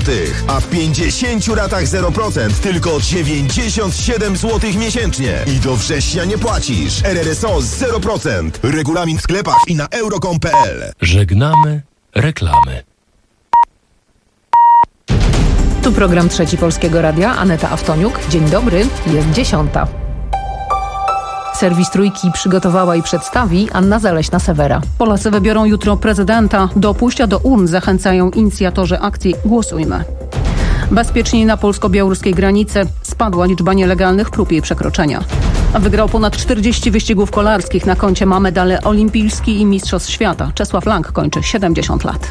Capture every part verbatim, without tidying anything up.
złotych, a w pięćdziesięciu ratach zero procent tylko dziewięćdziesiąt siedem złotych miesięcznie. I do września nie płacisz. R R S O zero procent. Regulamin w sklepach i na euro kropka com kropka p l. Żegnamy reklamy. Tu program Trzeci Polskiego Radia. Aneta Awtoniuk. Dzień dobry, jest dziesiąta. Serwis Trójki przygotowała i przedstawi Anna Zaleśna-Sewera. Polacy wybiorą jutro prezydenta. Do pójścia do urn zachęcają inicjatorzy akcji Głosujmy. Bezpieczniej na polsko-białoruskiej granicy. Spadła liczba nielegalnych prób jej przekroczenia. Wygrał ponad czterdzieści wyścigów kolarskich. Na koncie ma medale olimpijski i mistrzostw świata. Czesław Lang kończy siedemdziesiąt lat.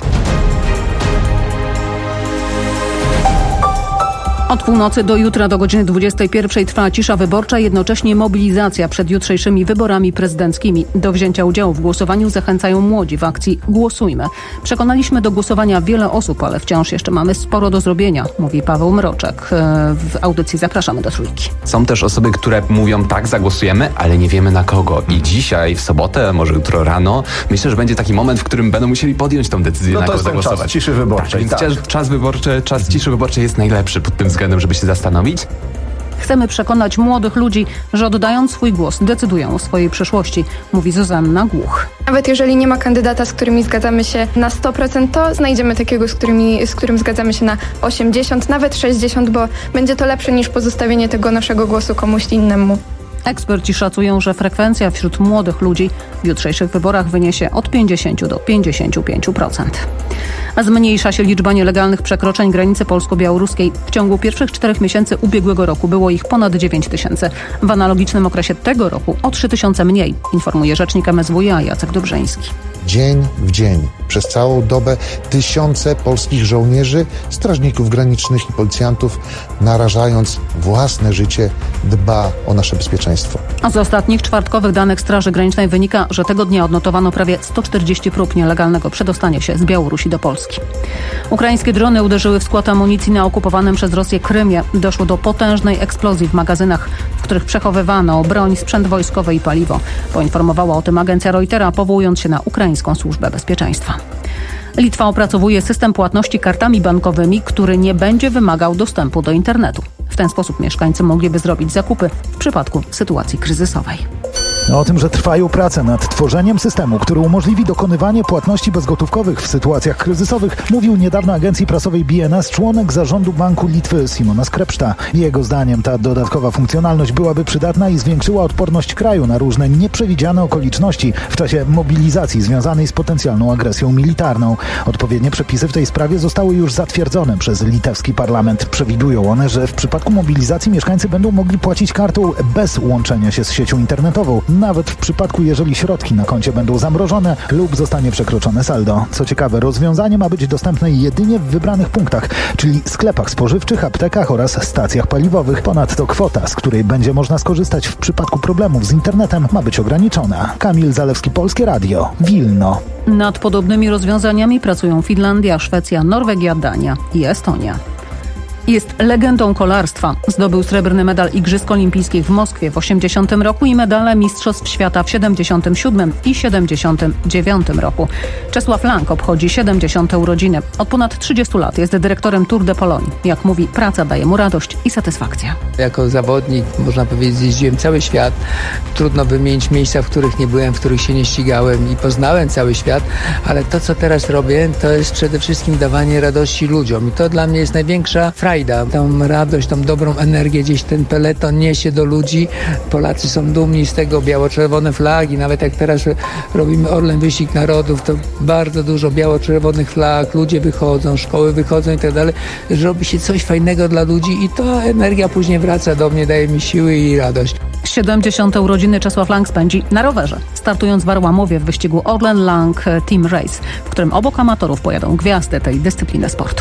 Od północy do jutra do godziny dwudziestej pierwszej trwa cisza wyborcza, jednocześnie mobilizacja przed jutrzejszymi wyborami prezydenckimi. Do wzięcia udziału w głosowaniu zachęcają młodzi w akcji Głosujmy. Przekonaliśmy do głosowania wiele osób, ale wciąż jeszcze mamy sporo do zrobienia, mówi Paweł Mroczek. W audycji Zapraszamy do Trójki. Są też osoby, które mówią tak, zagłosujemy, ale nie wiemy na kogo. I dzisiaj, w sobotę, może jutro rano, myślę, że będzie taki moment, w którym będą musieli podjąć tą decyzję, no na kogo zagłosować. zagłosować. To jest ciszy wyborczej. Tak, tak. więc czas wyborczy, czas ciszy wyborczej jest najlepszy pod tym względem, żeby się zastanowić. Chcemy przekonać młodych ludzi, że oddając swój głos decydują o swojej przyszłości, mówi Zuzanna Głuch. Nawet jeżeli nie ma kandydata, z którymi zgadzamy się na sto procent, to znajdziemy takiego, z, którymi, z którym zgadzamy się na osiemdziesiąt, nawet sześćdziesiąt, bo będzie to lepsze niż pozostawienie tego naszego głosu komuś innemu. Eksperci szacują, że frekwencja wśród młodych ludzi w jutrzejszych wyborach wyniesie od pięćdziesiąt do pięćdziesięciu pięciu procent. Zmniejsza się liczba nielegalnych przekroczeń granicy polsko-białoruskiej. W ciągu pierwszych czterech miesięcy ubiegłego roku było ich ponad dziewięć tysięcy. W analogicznym okresie tego roku o trzy tysiące mniej, informuje rzecznik M S W iA Jacek Dobrzeński. Dzień w dzień, przez całą dobę tysiące polskich żołnierzy, strażników granicznych i policjantów, narażając własne życie, dba o nasze bezpieczeństwo. A z ostatnich czwartkowych danych Straży Granicznej wynika, że tego dnia odnotowano prawie sto czterdzieści prób nielegalnego przedostania się z Białorusi do Polski. Ukraińskie drony uderzyły w skład amunicji na okupowanym przez Rosję Krymie. Doszło do potężnej eksplozji w magazynach, w których przechowywano broń, sprzęt wojskowy i paliwo. Poinformowała o tym agencja Reutera, powołując się na Ukraińską Służbę Bezpieczeństwa. Litwa opracowuje system płatności kartami bankowymi, który nie będzie wymagał dostępu do internetu. W ten sposób mieszkańcy mogliby zrobić zakupy w przypadku sytuacji kryzysowej. O tym, że trwają prace nad tworzeniem systemu, który umożliwi dokonywanie płatności bezgotówkowych w sytuacjach kryzysowych, mówił niedawno agencji prasowej B N S członek zarządu Banku Litwy Simonas Krepšta. Jego zdaniem ta dodatkowa funkcjonalność byłaby przydatna i zwiększyła odporność kraju na różne nieprzewidziane okoliczności w czasie mobilizacji związanej z potencjalną agresją militarną. Odpowiednie przepisy w tej sprawie zostały już zatwierdzone przez litewski parlament. Przewidują one, że w przypadku mobilizacji mieszkańcy będą mogli płacić kartą bez łączenia się z siecią internetową, nawet w przypadku, jeżeli środki na koncie będą zamrożone lub zostanie przekroczone saldo. Co ciekawe, rozwiązanie ma być dostępne jedynie w wybranych punktach, czyli sklepach spożywczych, aptekach oraz stacjach paliwowych. Ponadto kwota, z której będzie można skorzystać w przypadku problemów z internetem, ma być ograniczona. Kamil Zalewski, Polskie Radio, Wilno. Nad podobnymi rozwiązaniami pracują Finlandia, Szwecja, Norwegia, Dania i Estonia. Jest legendą kolarstwa. Zdobył srebrny medal Igrzysk Olimpijskich w Moskwie w osiemdziesiątym roku i medale Mistrzostw Świata w siedemdziesiątym siódmym i siedemdziesiątym dziewiątym roku. Czesław Lang obchodzi siedemdziesiąte urodziny. Od ponad trzydziestu lat jest dyrektorem Tour de Pologne. Jak mówi, praca daje mu radość i satysfakcję. Jako zawodnik, można powiedzieć, zjeździłem cały świat. Trudno wymienić miejsca, w których nie byłem, w których się nie ścigałem i poznałem cały świat, ale to, co teraz robię, to jest przede wszystkim dawanie radości ludziom i to dla mnie jest największa frajda. Tą radość, tą dobrą energię gdzieś ten peleton niesie do ludzi. Polacy są dumni z tego, biało-czerwone flagi. Nawet jak teraz robimy Orlen Wyścig Narodów, to bardzo dużo biało-czerwonych flag, ludzie wychodzą, szkoły wychodzą i tak dalej. Robi się coś fajnego dla ludzi i ta energia później wraca do mnie, daje mi siły i radość. siedemdziesiąte urodziny Czesław Lang spędzi na rowerze, startując w Arłamowie w wyścigu Orlen Lang Team Race, w którym obok amatorów pojadą gwiazdy tej dyscypliny sportu.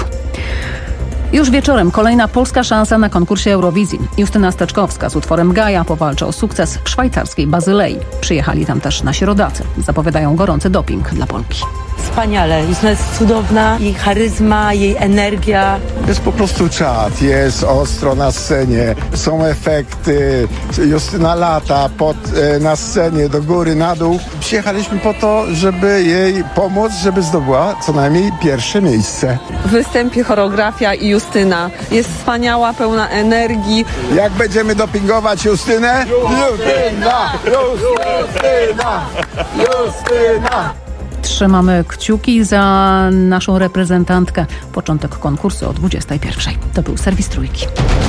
Już wieczorem kolejna polska szansa na konkursie Eurowizji. Justyna Steczkowska z utworem Gaja powalczy o sukces w szwajcarskiej Bazylei. Przyjechali tam też nasi rodacy. Zapowiadają gorący doping dla Polki. wspaniale. Justyna jest cudowna, jej charyzma, jej energia. Jest po prostu czad, jest ostro na scenie, są efekty, Justyna lata pod, e, na scenie, do góry, na dół. Przyjechaliśmy po to, żeby jej pomóc, żeby zdobyła co najmniej pierwsze miejsce. W występie choreografia i Justyna jest wspaniała, pełna energii. Jak będziemy dopingować Justynę? Justyna! Justyna! Justyna! Trzymamy kciuki za naszą reprezentantkę. Początek konkursu o dwudziestej pierwszej. To był serwis Trójki.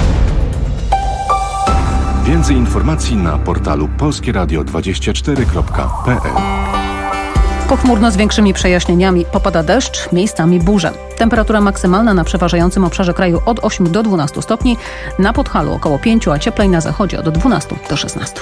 Więcej informacji na portalu polskie radio dwadzieścia cztery kropka p l. Pochmurno z większymi przejaśnieniami. Popada deszcz, miejscami burze. Temperatura maksymalna na przeważającym obszarze kraju od ośmiu do dwunastu stopni. Na Podhalu około pięciu, a cieplej na zachodzie od dwunastu do szesnastu.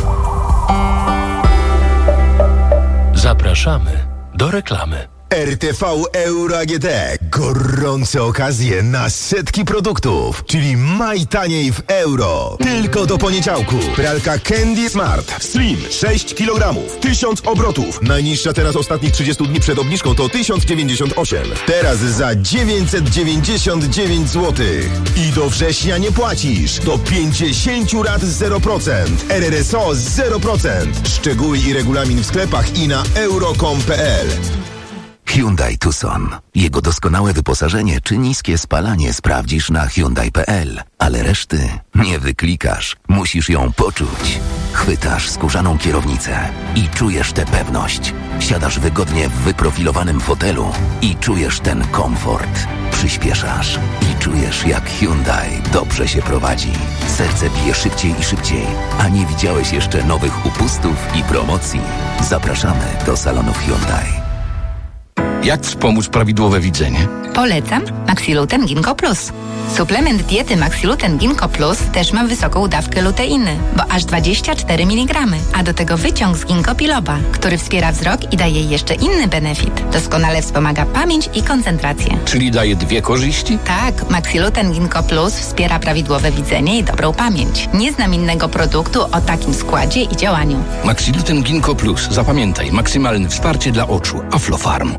Zapraszamy do reklamy. R T V Euro A G D. Gorące okazje na setki produktów, czyli maj taniej w euro. Tylko do poniedziałku. Pralka Candy Smart Slim sześć kilogramów, tysiąc obrotów. Najniższa teraz ostatnich trzydziestu dni przed obniżką to tysiąc dziewięćdziesiąt osiem. Teraz za dziewięćset dziewięćdziesiąt dziewięć złotych. I do września nie płacisz. Do pięćdziesiąt rat zero procent. R R S O zero procent. Szczegóły i regulamin w sklepach i na euro kropka com kropka p l. Hyundai Tucson. Jego doskonałe wyposażenie czy niskie spalanie sprawdzisz na hyundai kropka p l. Ale reszty nie wyklikasz. Musisz ją poczuć. Chwytasz skórzaną kierownicę i czujesz tę pewność. Siadasz wygodnie w wyprofilowanym fotelu i czujesz ten komfort. Przyspieszasz i czujesz, jak Hyundai dobrze się prowadzi. Serce bije szybciej i szybciej, a nie widziałeś jeszcze nowych upustów i promocji. Zapraszamy do salonów Hyundai. Jak wspomóc prawidłowe widzenie? Polecam Maxiluten Ginkgo Plus. Suplement diety Maxiluten Ginkgo Plus też ma wysoką dawkę luteiny, bo aż dwadzieścia cztery miligramy, a do tego wyciąg z ginkgo biloba, który wspiera wzrok i daje jeszcze inny benefit. Doskonale wspomaga pamięć i koncentrację. Czyli daje dwie korzyści? Tak, Maxiluten Ginkgo Plus wspiera prawidłowe widzenie i dobrą pamięć. Nie znam innego produktu o takim składzie i działaniu. Maxiluten Ginkgo Plus. Zapamiętaj, maksymalne wsparcie dla oczu. Aflofarm.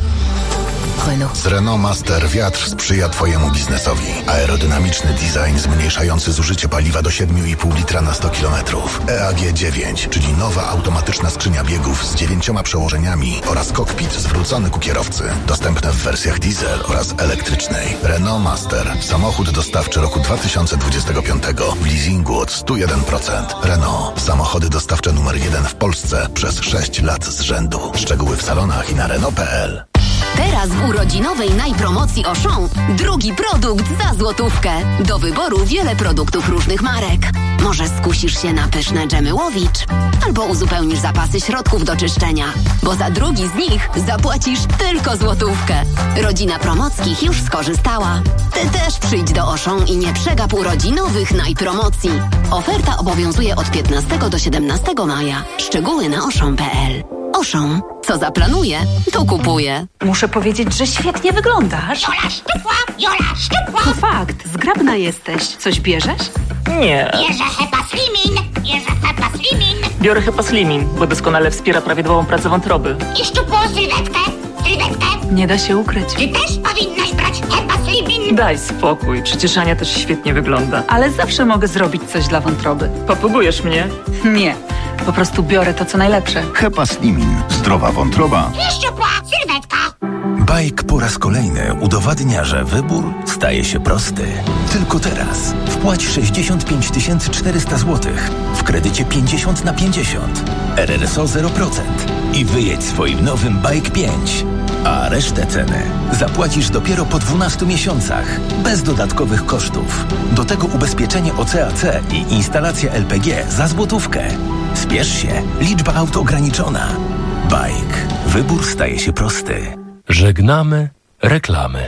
Z Renault Master wiatr sprzyja Twojemu biznesowi. Aerodynamiczny design zmniejszający zużycie paliwa do siedem i pół litra na sto kilometrów. E A G dziewięć, czyli nowa automatyczna skrzynia biegów z dziewięcioma przełożeniami oraz kokpit zwrócony ku kierowcy. Dostępne w wersjach diesel oraz elektrycznej. Renault Master. Samochód dostawczy roku dwa tysiące dwudziestego piątego. W leasingu od sto jeden procent. Renault. Samochody dostawcze numer jeden w Polsce przez sześć lat z rzędu. Szczegóły w salonach i na Renault kropka p l. Teraz w urodzinowej najpromocji Auchan drugi produkt za złotówkę. Do wyboru wiele produktów różnych marek. Może skusisz się na pyszne dżemy Łowicz, albo uzupełnisz zapasy środków do czyszczenia, bo za drugi z nich zapłacisz tylko złotówkę. Rodzina Promockich już skorzystała. Ty też przyjdź do Auchan i nie przegap urodzinowych najpromocji. Oferta obowiązuje od piętnastego do siedemnastego maja. Szczegóły na auchan kropka p l. Auchan. Co zaplanuję, to kupuję. Muszę powiedzieć, że świetnie wyglądasz. Jola szczupła, Jola szczupła. To fakt, zgrabna jesteś. Coś bierzesz? Nie. Bierze Hepa Slimin, bierze Hepa Slimin. Biorę Hepa Slimin, bo doskonale wspiera prawidłową pracę wątroby. I szczupłą sylwetkę, sylwetkę. Nie da się ukryć. Ty też powinnaś brać Hepa Slimin. Daj spokój, przecież Ania też świetnie wygląda. Ale zawsze mogę zrobić coś dla wątroby. Popugujesz mnie? Nie. Po prostu biorę to, co najlepsze. Hepa Slimin. Zdrowa wątroba. I szczupła sylwetka. Bajk po raz kolejny udowadnia, że wybór staje się prosty. Tylko teraz wpłać sześćdziesiąt pięć tysięcy czterysta złotych w kredycie pięćdziesiąt na pięćdziesiąt. R R S O zero procent i wyjedź swoim nowym Bajk pięć. A resztę ceny zapłacisz dopiero po dwunastu miesiącach, bez dodatkowych kosztów. Do tego ubezpieczenie O C A C i instalacja L P G za złotówkę. Spiesz się, liczba aut ograniczona. Bajk. Wybór staje się prosty. Żegnamy reklamy.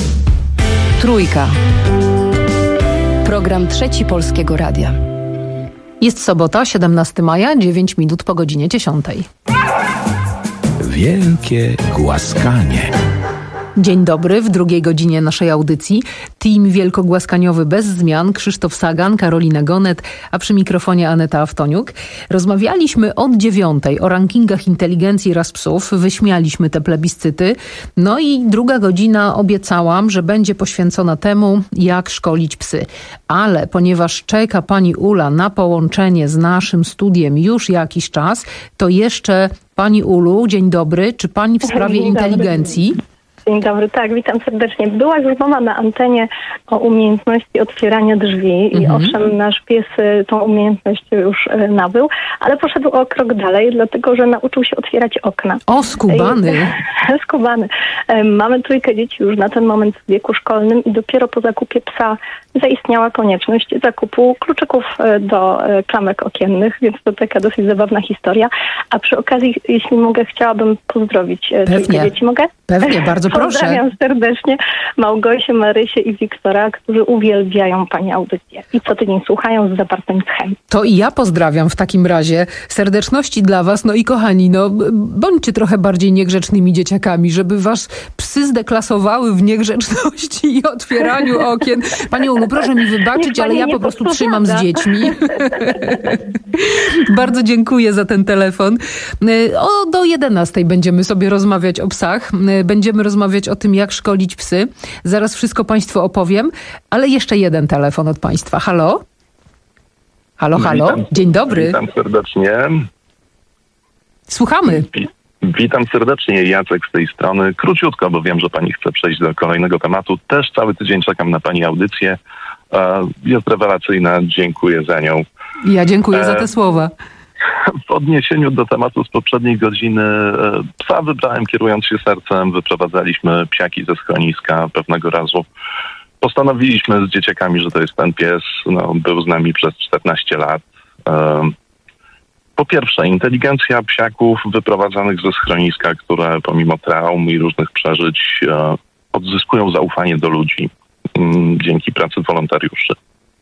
Trójka. Program Trzeci Polskiego Radia. Jest sobota, siedemnastego maja, dziewięć minut po godzinie dziesiątej. Wielkie głaskanie. Dzień dobry, w drugiej godzinie naszej audycji. Team wielkogłaskaniowy bez zmian, Krzysztof Sagan, Karolina Gonet, a przy mikrofonie Aneta Aftoniuk. Rozmawialiśmy od dziewiątej o rankingach inteligencji ras psów, wyśmialiśmy te plebiscyty. No i druga godzina obiecałam, że będzie poświęcona temu, jak szkolić psy. Ale ponieważ czeka pani Ula na połączenie z naszym studiem już jakiś czas, to jeszcze pani Ulu, dzień dobry. Czy pani w sprawie Dzień inteligencji? Dobry. Dzień dobry, tak, witam serdecznie. Była już mowa na antenie o umiejętności otwierania drzwi i Mhm. owszem, nasz pies y, tą umiejętność już y, nabył, ale poszedł o krok dalej, dlatego że nauczył się otwierać okna. O, skubany! I, skubany. Y, Mamy trójkę dzieci już na ten moment w wieku szkolnym i dopiero po zakupie psa zaistniała konieczność zakupu kluczyków y, do y, klamek okiennych, więc to taka dosyć zabawna historia. A przy okazji, jeśli mogę, chciałabym pozdrowić y, trójkę Pewnie. dzieci. Mogę? Pewnie, bardzo proszę. Pozdrawiam serdecznie Małgosię, Marysię i Wiktora, którzy uwielbiają pani audycję i co tydzień słuchają z zapartym tchem. To i ja pozdrawiam w takim razie. Serdeczności dla was. No i kochani, no bądźcie trochę bardziej niegrzecznymi dzieciakami, żeby was psy zdeklasowały w niegrzeczności i otwieraniu okien. Pani Ulu, proszę mi wybaczyć, ale ja po prostu trzymam z dziećmi. Bardzo dziękuję za ten telefon. O, do jedenastej będziemy sobie rozmawiać o psach. Będziemy rozmawiać o tym, jak szkolić psy. Zaraz wszystko państwu opowiem, ale jeszcze jeden telefon od państwa. Halo? Halo, halo? Witam. Dzień dobry. Witam serdecznie. Słuchamy. Wi- Witam serdecznie, Jacek z tej strony. Króciutko, bo wiem, że pani chce przejść do kolejnego tematu. Też cały tydzień czekam na pani audycję. E, Jest rewelacyjna, dziękuję za nią. Ja dziękuję za E, te słowa. W odniesieniu do tematu z poprzedniej godziny, e, psa wybrałem kierując się sercem. Wyprowadzaliśmy psiaki ze schroniska pewnego razu. Postanowiliśmy z dzieciakami, że to jest ten pies. No, był z nami przez czternaście lat. E, Po pierwsze, inteligencja psiaków wyprowadzanych ze schroniska, które pomimo traum i różnych przeżyć e, odzyskują zaufanie do ludzi m, dzięki pracy wolontariuszy.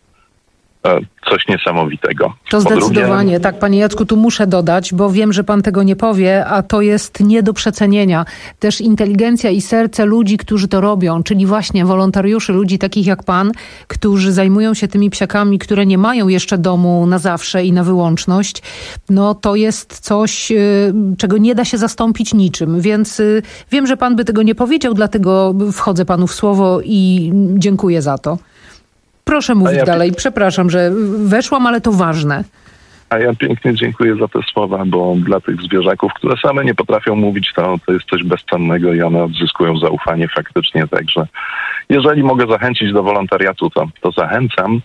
E, Coś niesamowitego. To Po zdecydowanie. drugie, Tak, panie Jacku, tu muszę dodać, bo wiem, że pan tego nie powie, a to jest nie do przecenienia. Też inteligencja i serce ludzi, którzy to robią, czyli właśnie wolontariuszy, ludzi takich jak pan, którzy zajmują się tymi psiakami, które nie mają jeszcze domu na zawsze i na wyłączność, no to jest coś, y, czego nie da się zastąpić niczym. Więc y, wiem, że pan by tego nie powiedział, dlatego wchodzę panu w słowo i dziękuję za to. Proszę mówić ja- dalej. Przepraszam, że weszłam, ale to ważne. a ja pięknie dziękuję za te słowa, bo dla tych zwierzaków, które same nie potrafią mówić, to, to jest coś bezcennego i one odzyskują zaufanie faktycznie. Także jeżeli mogę zachęcić do wolontariatu, to, to zachęcam.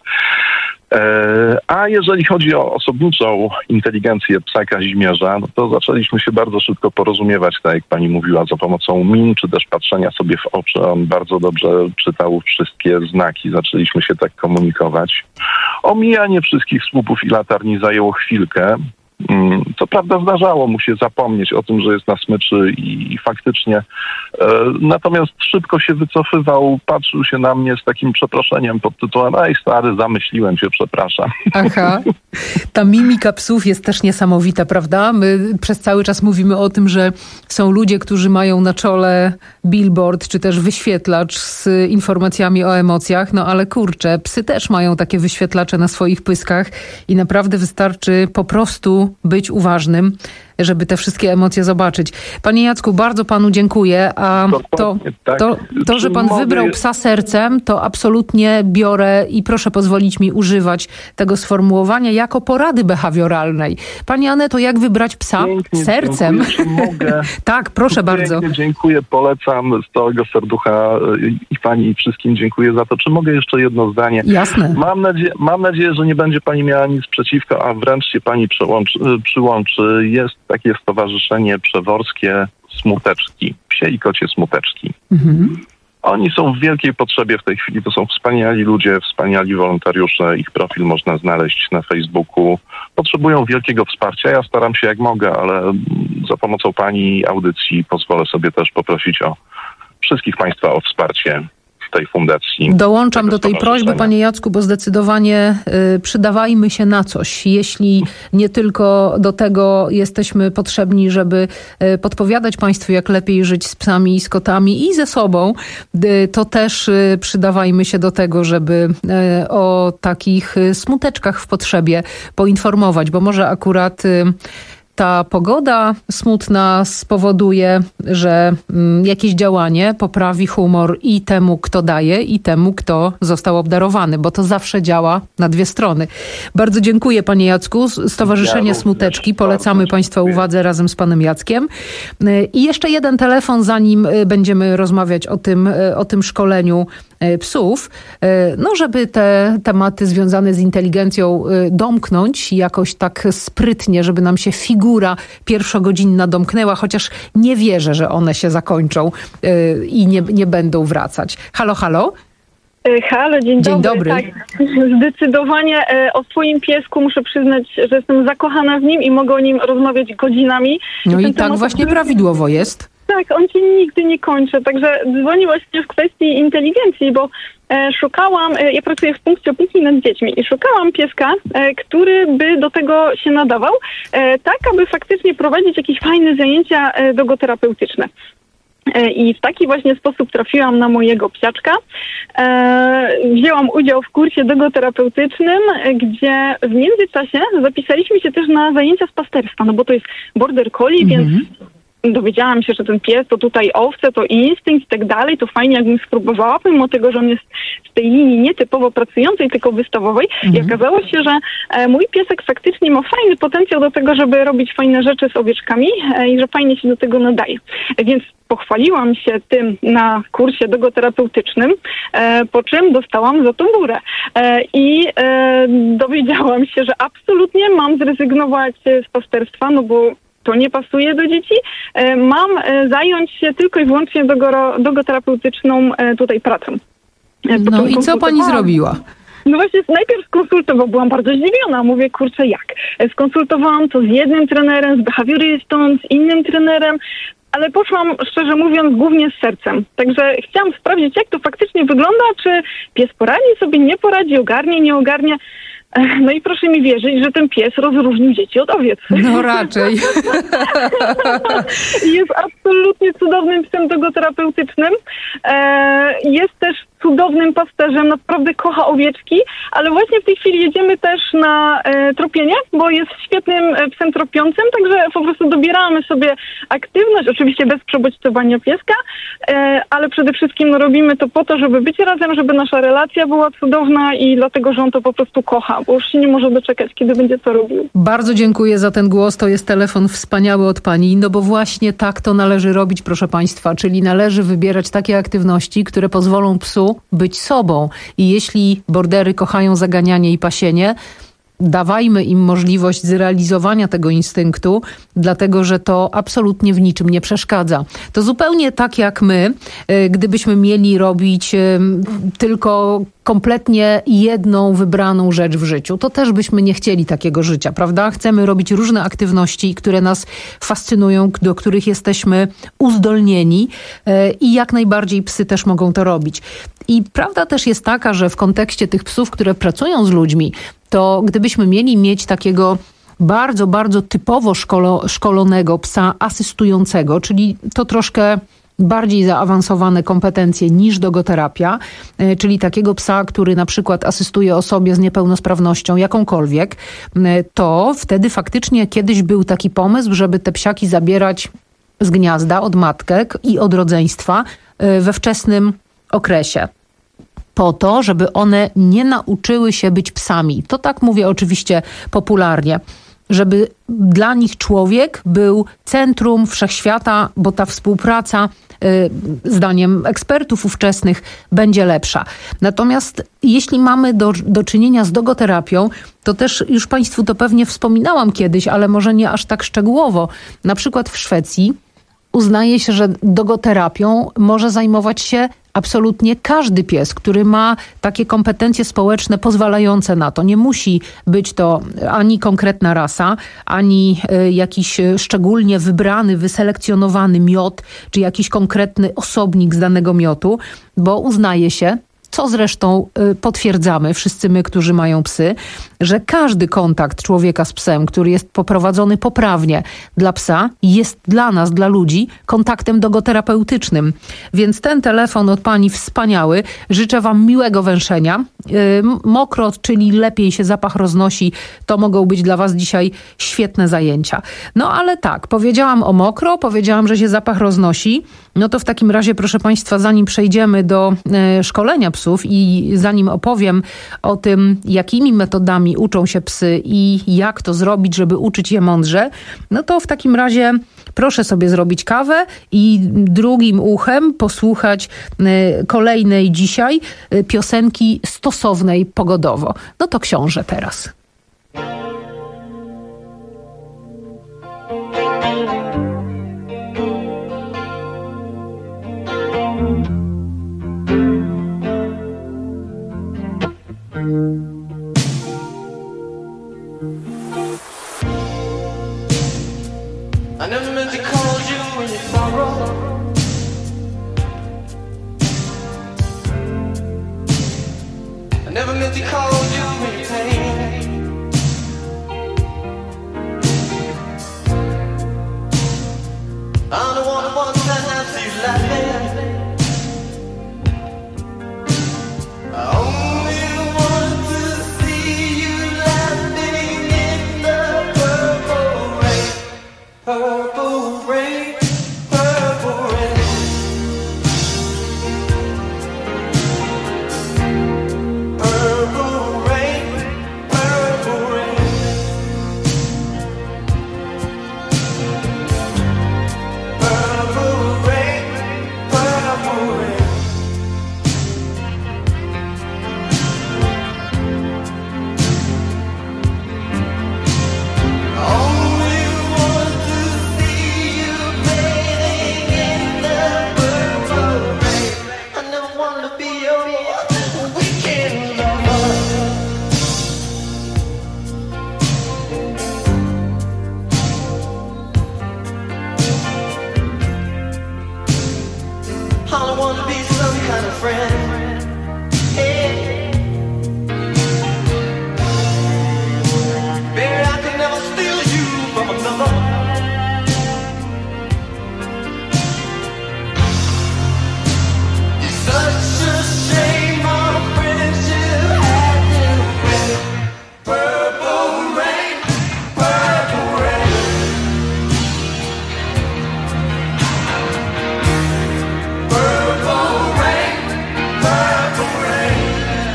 E, A jeżeli chodzi o osobniczą inteligencję psa Kazimierza, no to zaczęliśmy się bardzo szybko porozumiewać, tak jak pani mówiła, za pomocą min, czy też patrzenia sobie w oczy. On bardzo dobrze czytał wszystkie znaki, zaczęliśmy się tak komunikować. Omijanie wszystkich słupów i latarni zajęło chwilkę. Mm, Co prawda zdarzało mu się zapomnieć o tym, że jest na smyczy i, i faktycznie e, natomiast szybko się wycofywał, patrzył się na mnie z takim przeproszeniem pod tytułem: ej stary, zamyśliłem się, przepraszam. Aha. Ta mimika psów jest też niesamowita, prawda? My przez cały czas mówimy o tym, że są ludzie, którzy mają na czole billboard, czy też wyświetlacz z informacjami o emocjach, no ale kurczę, psy też mają takie wyświetlacze na swoich pyskach i naprawdę wystarczy po prostu być uważnym, żeby te wszystkie emocje zobaczyć. Panie Jacku, bardzo panu dziękuję, a to, tak. to, to że pan Czy mogę- wybrał psa sercem, to absolutnie biorę i proszę pozwolić mi używać tego sformułowania jako porady behawioralnej. Pani Aneto, jak wybrać psa Pięknie, sercem? dziękuję. Czy mogę? Tak, proszę bardzo. Pięknie, dziękuję, polecam z całego serducha i pani i wszystkim dziękuję za to. Czy mogę jeszcze jedno zdanie? Jasne. Mam nadzieję, mam nadzieję, że nie będzie pani miała nic przeciwko, a wręcz się pani przyłączy. przyłączy. Jest takie stowarzyszenie przeworskie Smuteczki, psie i kocie Smuteczki. Mhm. Oni są w wielkiej potrzebie w tej chwili. To są wspaniali ludzie, wspaniali wolontariusze. Ich profil można znaleźć na Facebooku. Potrzebują wielkiego wsparcia. Ja staram się jak mogę, ale za pomocą pani audycji pozwolę sobie też poprosić o wszystkich państwa o wsparcie w tej fundacji. Dołączam do tej prośby, panie Jacku, bo zdecydowanie y, przydawajmy się na coś. Jeśli nie tylko do tego jesteśmy potrzebni, żeby y, podpowiadać państwu, jak lepiej żyć z psami i z kotami i ze sobą, y, to też y, przydawajmy się do tego, żeby y, o takich y, smuteczkach w potrzebie poinformować, bo może akurat y, ta pogoda smutna spowoduje, że mm, jakieś działanie poprawi humor i temu, kto daje, i temu, kto został obdarowany, bo to zawsze działa na dwie strony. Bardzo dziękuję, panie Jacku. Stowarzyszenie ja Smuteczki polecamy państwa uwadze razem z panem Jackiem. I jeszcze jeden telefon, zanim będziemy rozmawiać o tym, o tym szkoleniu psów, no żeby te tematy związane z inteligencją domknąć jakoś tak sprytnie, żeby nam się figura pierwszogodzinna domknęła, chociaż nie wierzę, że one się zakończą i nie, nie będą wracać. Halo, halo? Halo, dzień, dzień dobry. dobry. Tak, zdecydowanie o swoim piesku muszę przyznać, że jestem zakochana w nim i mogę o nim rozmawiać godzinami. No i tak właśnie prawidłowo jest. Tak, on się nigdy nie kończy, także dzwonię właśnie w kwestii inteligencji, bo e, szukałam, e, ja pracuję w punkcie opieki nad dziećmi i szukałam pieska, e, który by do tego się nadawał, e, tak aby faktycznie prowadzić jakieś fajne zajęcia e, dogoterapeutyczne. I w taki właśnie sposób trafiłam na mojego psiaczka. E, wzięłam udział w kursie dogoterapeutycznym, gdzie w międzyczasie zapisaliśmy się też na zajęcia z pasterstwa, no bo to jest border collie, mm-hmm. więc dowiedziałam się, że ten pies to tutaj owce, to instynkt i tak dalej, to fajnie jakbym spróbowała, pomimo tego, że on jest z tej linii nietypowo pracującej, tylko wystawowej. Mhm. I okazało się, że e, mój piesek faktycznie ma fajny potencjał do tego, żeby robić fajne rzeczy z owieczkami e, i że fajnie się do tego nadaje. E, więc pochwaliłam się tym na kursie dogoterapeutycznym, e, po czym dostałam za to górę. E, I e, dowiedziałam się, że absolutnie mam zrezygnować z pasterstwa, no bo to nie pasuje do dzieci. Mam zająć się tylko i wyłącznie dogoro, dogoterapeutyczną tutaj pracą. No i co pani zrobiła? No właśnie najpierw skonsultowałam, byłam bardzo zdziwiona. Mówię, kurczę, jak? Skonsultowałam to z jednym trenerem, z behawiorystą, z innym trenerem, ale poszłam, szczerze mówiąc, głównie z sercem. Także chciałam sprawdzić, jak to faktycznie wygląda, czy pies poradzi sobie, nie poradzi, ogarnie, nie ogarnie. No i proszę mi wierzyć, że ten pies rozróżnił dzieci od owiec. No raczej. Jest absolutnie cudownym psem dogoterapeutycznym. Jest też cudownym pasterzem, naprawdę kocha owieczki, ale właśnie w tej chwili jedziemy też na e, tropienie, bo jest świetnym psem tropiącym, także po prostu dobieramy sobie aktywność, oczywiście bez przebodźcowania pieska, e, ale przede wszystkim no, robimy to po to, żeby być razem, żeby nasza relacja była cudowna i dlatego, że on to po prostu kocha, bo już się nie może doczekać, kiedy będzie to robił. Bardzo dziękuję za ten głos, to jest telefon wspaniały od pani, no bo właśnie tak to należy robić, proszę państwa, czyli należy wybierać takie aktywności, które pozwolą psu być sobą. I jeśli bordery kochają zaganianie i pasienie, dawajmy im możliwość zrealizowania tego instynktu, dlatego że to absolutnie w niczym nie przeszkadza. To zupełnie tak jak my, gdybyśmy mieli robić tylko kompletnie jedną wybraną rzecz w życiu, to też byśmy nie chcieli takiego życia, prawda? Chcemy robić różne aktywności, które nas fascynują, do których jesteśmy uzdolnieni i jak najbardziej psy też mogą to robić. I prawda też jest taka, że w kontekście tych psów, które pracują z ludźmi, to gdybyśmy mieli mieć takiego bardzo, bardzo typowo szkolo, szkolonego psa asystującego, czyli to troszkę bardziej zaawansowane kompetencje niż dogoterapia, czyli takiego psa, który na przykład asystuje osobie z niepełnosprawnością jakąkolwiek, to wtedy faktycznie kiedyś był taki pomysł, żeby te psiaki zabierać z gniazda od matek i od rodzeństwa we wczesnym okresie. Po to, żeby one nie nauczyły się być psami. To tak mówię oczywiście popularnie. Żeby dla nich człowiek był centrum wszechświata, bo ta współpraca, zdaniem ekspertów ówczesnych, będzie lepsza. Natomiast jeśli mamy do, do czynienia z dogoterapią, to też już państwu to pewnie wspominałam kiedyś, ale może nie aż tak szczegółowo. Na przykład w Szwecji uznaje się, że dogoterapią może zajmować się absolutnie każdy pies, który ma takie kompetencje społeczne pozwalające na to. Nie musi być to ani konkretna rasa, ani jakiś szczególnie wybrany, wyselekcjonowany miot, czy jakiś konkretny osobnik z danego miotu, bo uznaje się, co zresztą potwierdzamy wszyscy my, którzy mają psy, że każdy kontakt człowieka z psem, który jest poprowadzony poprawnie dla psa, jest dla nas, dla ludzi, kontaktem dogoterapeutycznym. Więc ten telefon od pani wspaniały. Życzę wam miłego węszenia. Mokro, czyli lepiej się zapach roznosi, to mogą być dla was dzisiaj świetne zajęcia. No ale tak, powiedziałam o mokro, powiedziałam, że się zapach roznosi. No to w takim razie, proszę państwa, zanim przejdziemy do szkolenia psów i zanim opowiem o tym, jakimi metodami uczą się psy i jak to zrobić, żeby uczyć je mądrze, no to w takim razie proszę sobie zrobić kawę i drugim uchem posłuchać kolejnej dzisiaj piosenki stosownej pogodowo. No to książę teraz. I never meant to call you in your sorrow. I never meant to call you in your pain. I'm the one who wants to see you laughing. I only want to see you laughing in the purple rain. Purple rain, purple rain. Purple rain, purple rain. Purple rain, purple rain. Only want to see you bathing in the purple rain. I never wanted to be your weekend lover. I want to be some kind of friend. Hey. Baby, I can never steal you from another. It's such a shame our friendship had to end. Purple rain, purple rain. Purple rain, purple rain.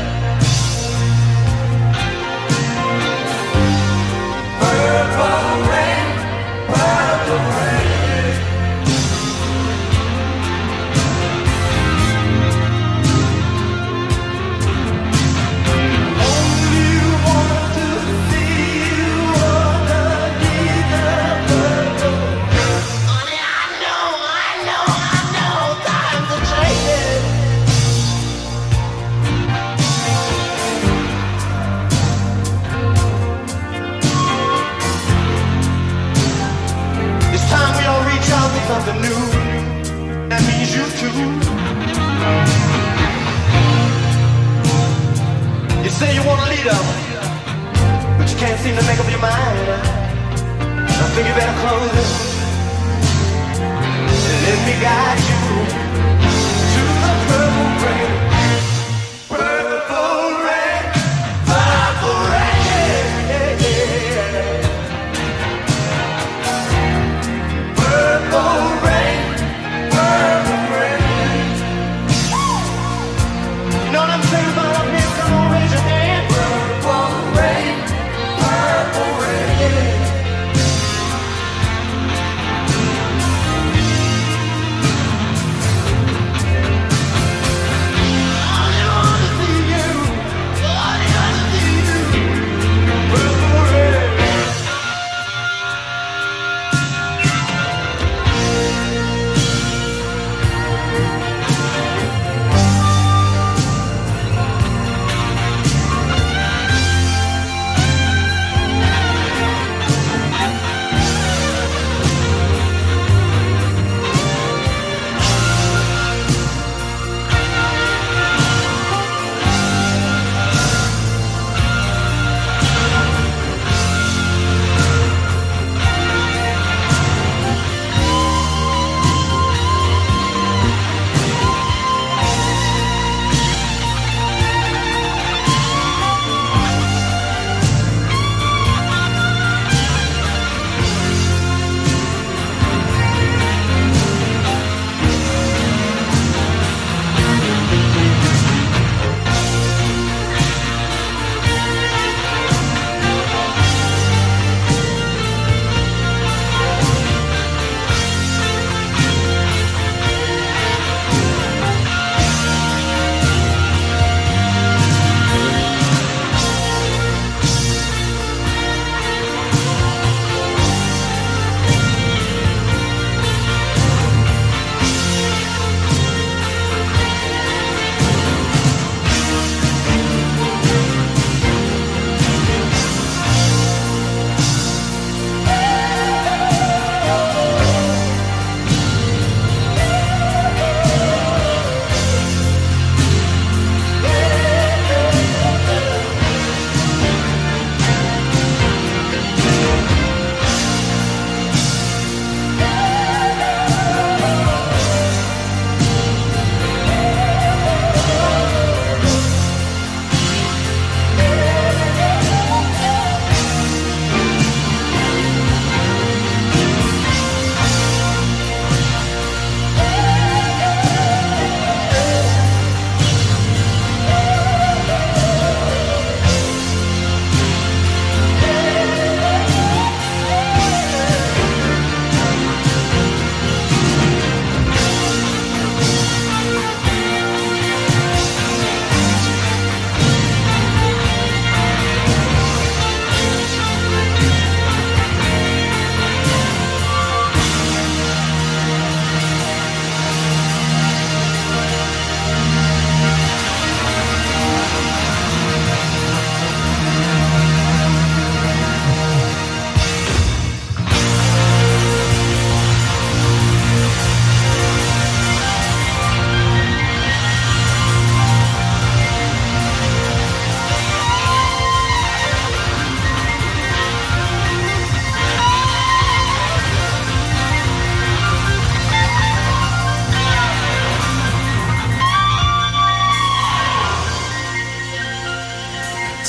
Purple rain, purple rain. Only want to see you underneath the purple rain. Honey, I know, I know, I know, times are changing. It's time we all reach out for something new. That means you too. You say you want a leader, but you can't seem to make up your mind. I think you better close it and let me guide you to the purple rain. Purple rain, purple rain. Purple rain, purple rain. You know what I'm saying about up here? Come on, raise your hand. Purple rain, purple rain.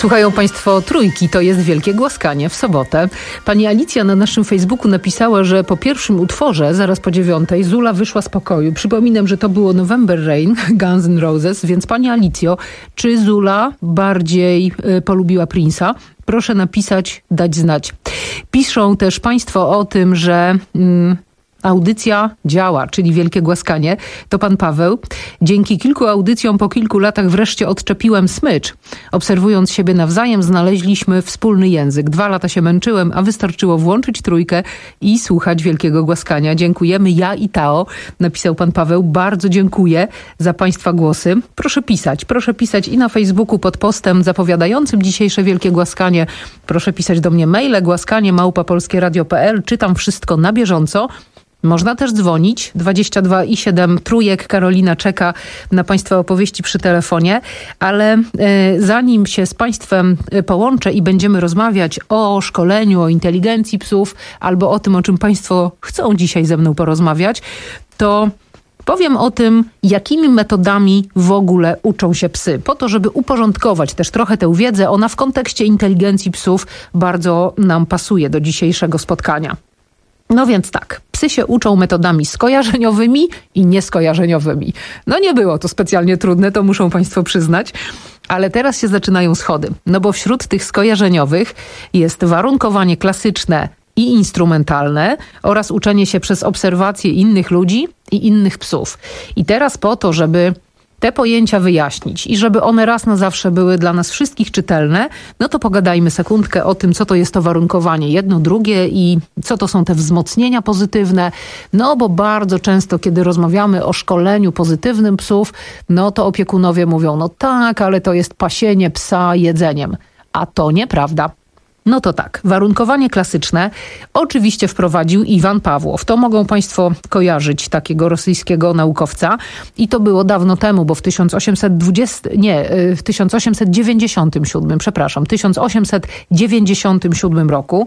Słuchają Państwo Trójki, to jest Wielkie Głaskanie w sobotę. Pani Alicja na naszym Facebooku napisała, że po pierwszym utworze, zaraz po dziewiątej, Zula wyszła z pokoju. Przypominam, że to było November Rain, Guns N' Roses, więc Pani Alicjo, czy Zula bardziej y, polubiła Prince'a? Proszę napisać, dać znać. Piszą też Państwo o tym, że... Mm, audycja działa, czyli Wielkie Głaskanie. To pan Paweł. Dzięki kilku audycjom po kilku latach wreszcie odczepiłem smycz. Obserwując siebie nawzajem, znaleźliśmy wspólny język. Dwa lata się męczyłem, a wystarczyło włączyć trójkę i słuchać Wielkiego Głaskania. Dziękujemy, ja i Tao, napisał pan Paweł. Bardzo dziękuję za państwa głosy. Proszę pisać, proszę pisać i na Facebooku pod postem zapowiadającym dzisiejsze Wielkie Głaskanie. Proszę pisać do mnie maile głaskanie małpa polskie radio kropka p l. Czytam wszystko na bieżąco. Można też dzwonić, dwadzieścia dwa i siedem trójek. Karolina czeka na Państwa opowieści przy telefonie, ale y, zanim się z Państwem połączę i będziemy rozmawiać o szkoleniu, o inteligencji psów, albo o tym, o czym Państwo chcą dzisiaj ze mną porozmawiać, to powiem o tym, jakimi metodami w ogóle uczą się psy, po to, żeby uporządkować też trochę tę wiedzę. Ona w kontekście inteligencji psów bardzo nam pasuje do dzisiejszego spotkania. No więc tak, psy się uczą metodami skojarzeniowymi i nieskojarzeniowymi. No nie było to specjalnie trudne, to muszą Państwo przyznać, ale teraz się zaczynają schody. No bo wśród tych skojarzeniowych jest warunkowanie klasyczne i instrumentalne oraz uczenie się przez obserwacje innych ludzi i innych psów. I teraz po to, żeby te pojęcia wyjaśnić i żeby one raz na zawsze były dla nas wszystkich czytelne, no to pogadajmy sekundkę o tym, co to jest to warunkowanie jedno, drugie i co to są te wzmocnienia pozytywne. No bo bardzo często, kiedy rozmawiamy o szkoleniu pozytywnym psów, no to opiekunowie mówią, no tak, ale to jest pasienie psa jedzeniem. A to nieprawda. No to tak, warunkowanie klasyczne oczywiście wprowadził Iwan Pawłow. To mogą Państwo kojarzyć takiego rosyjskiego naukowca i to było dawno temu, bo w tysiąc osiemset dwudziestym, nie, w tysiąc osiemset dziewięćdziesiątym siódmym, przepraszam, tysiąc osiemset dziewięćdziesiątym siódmym roku.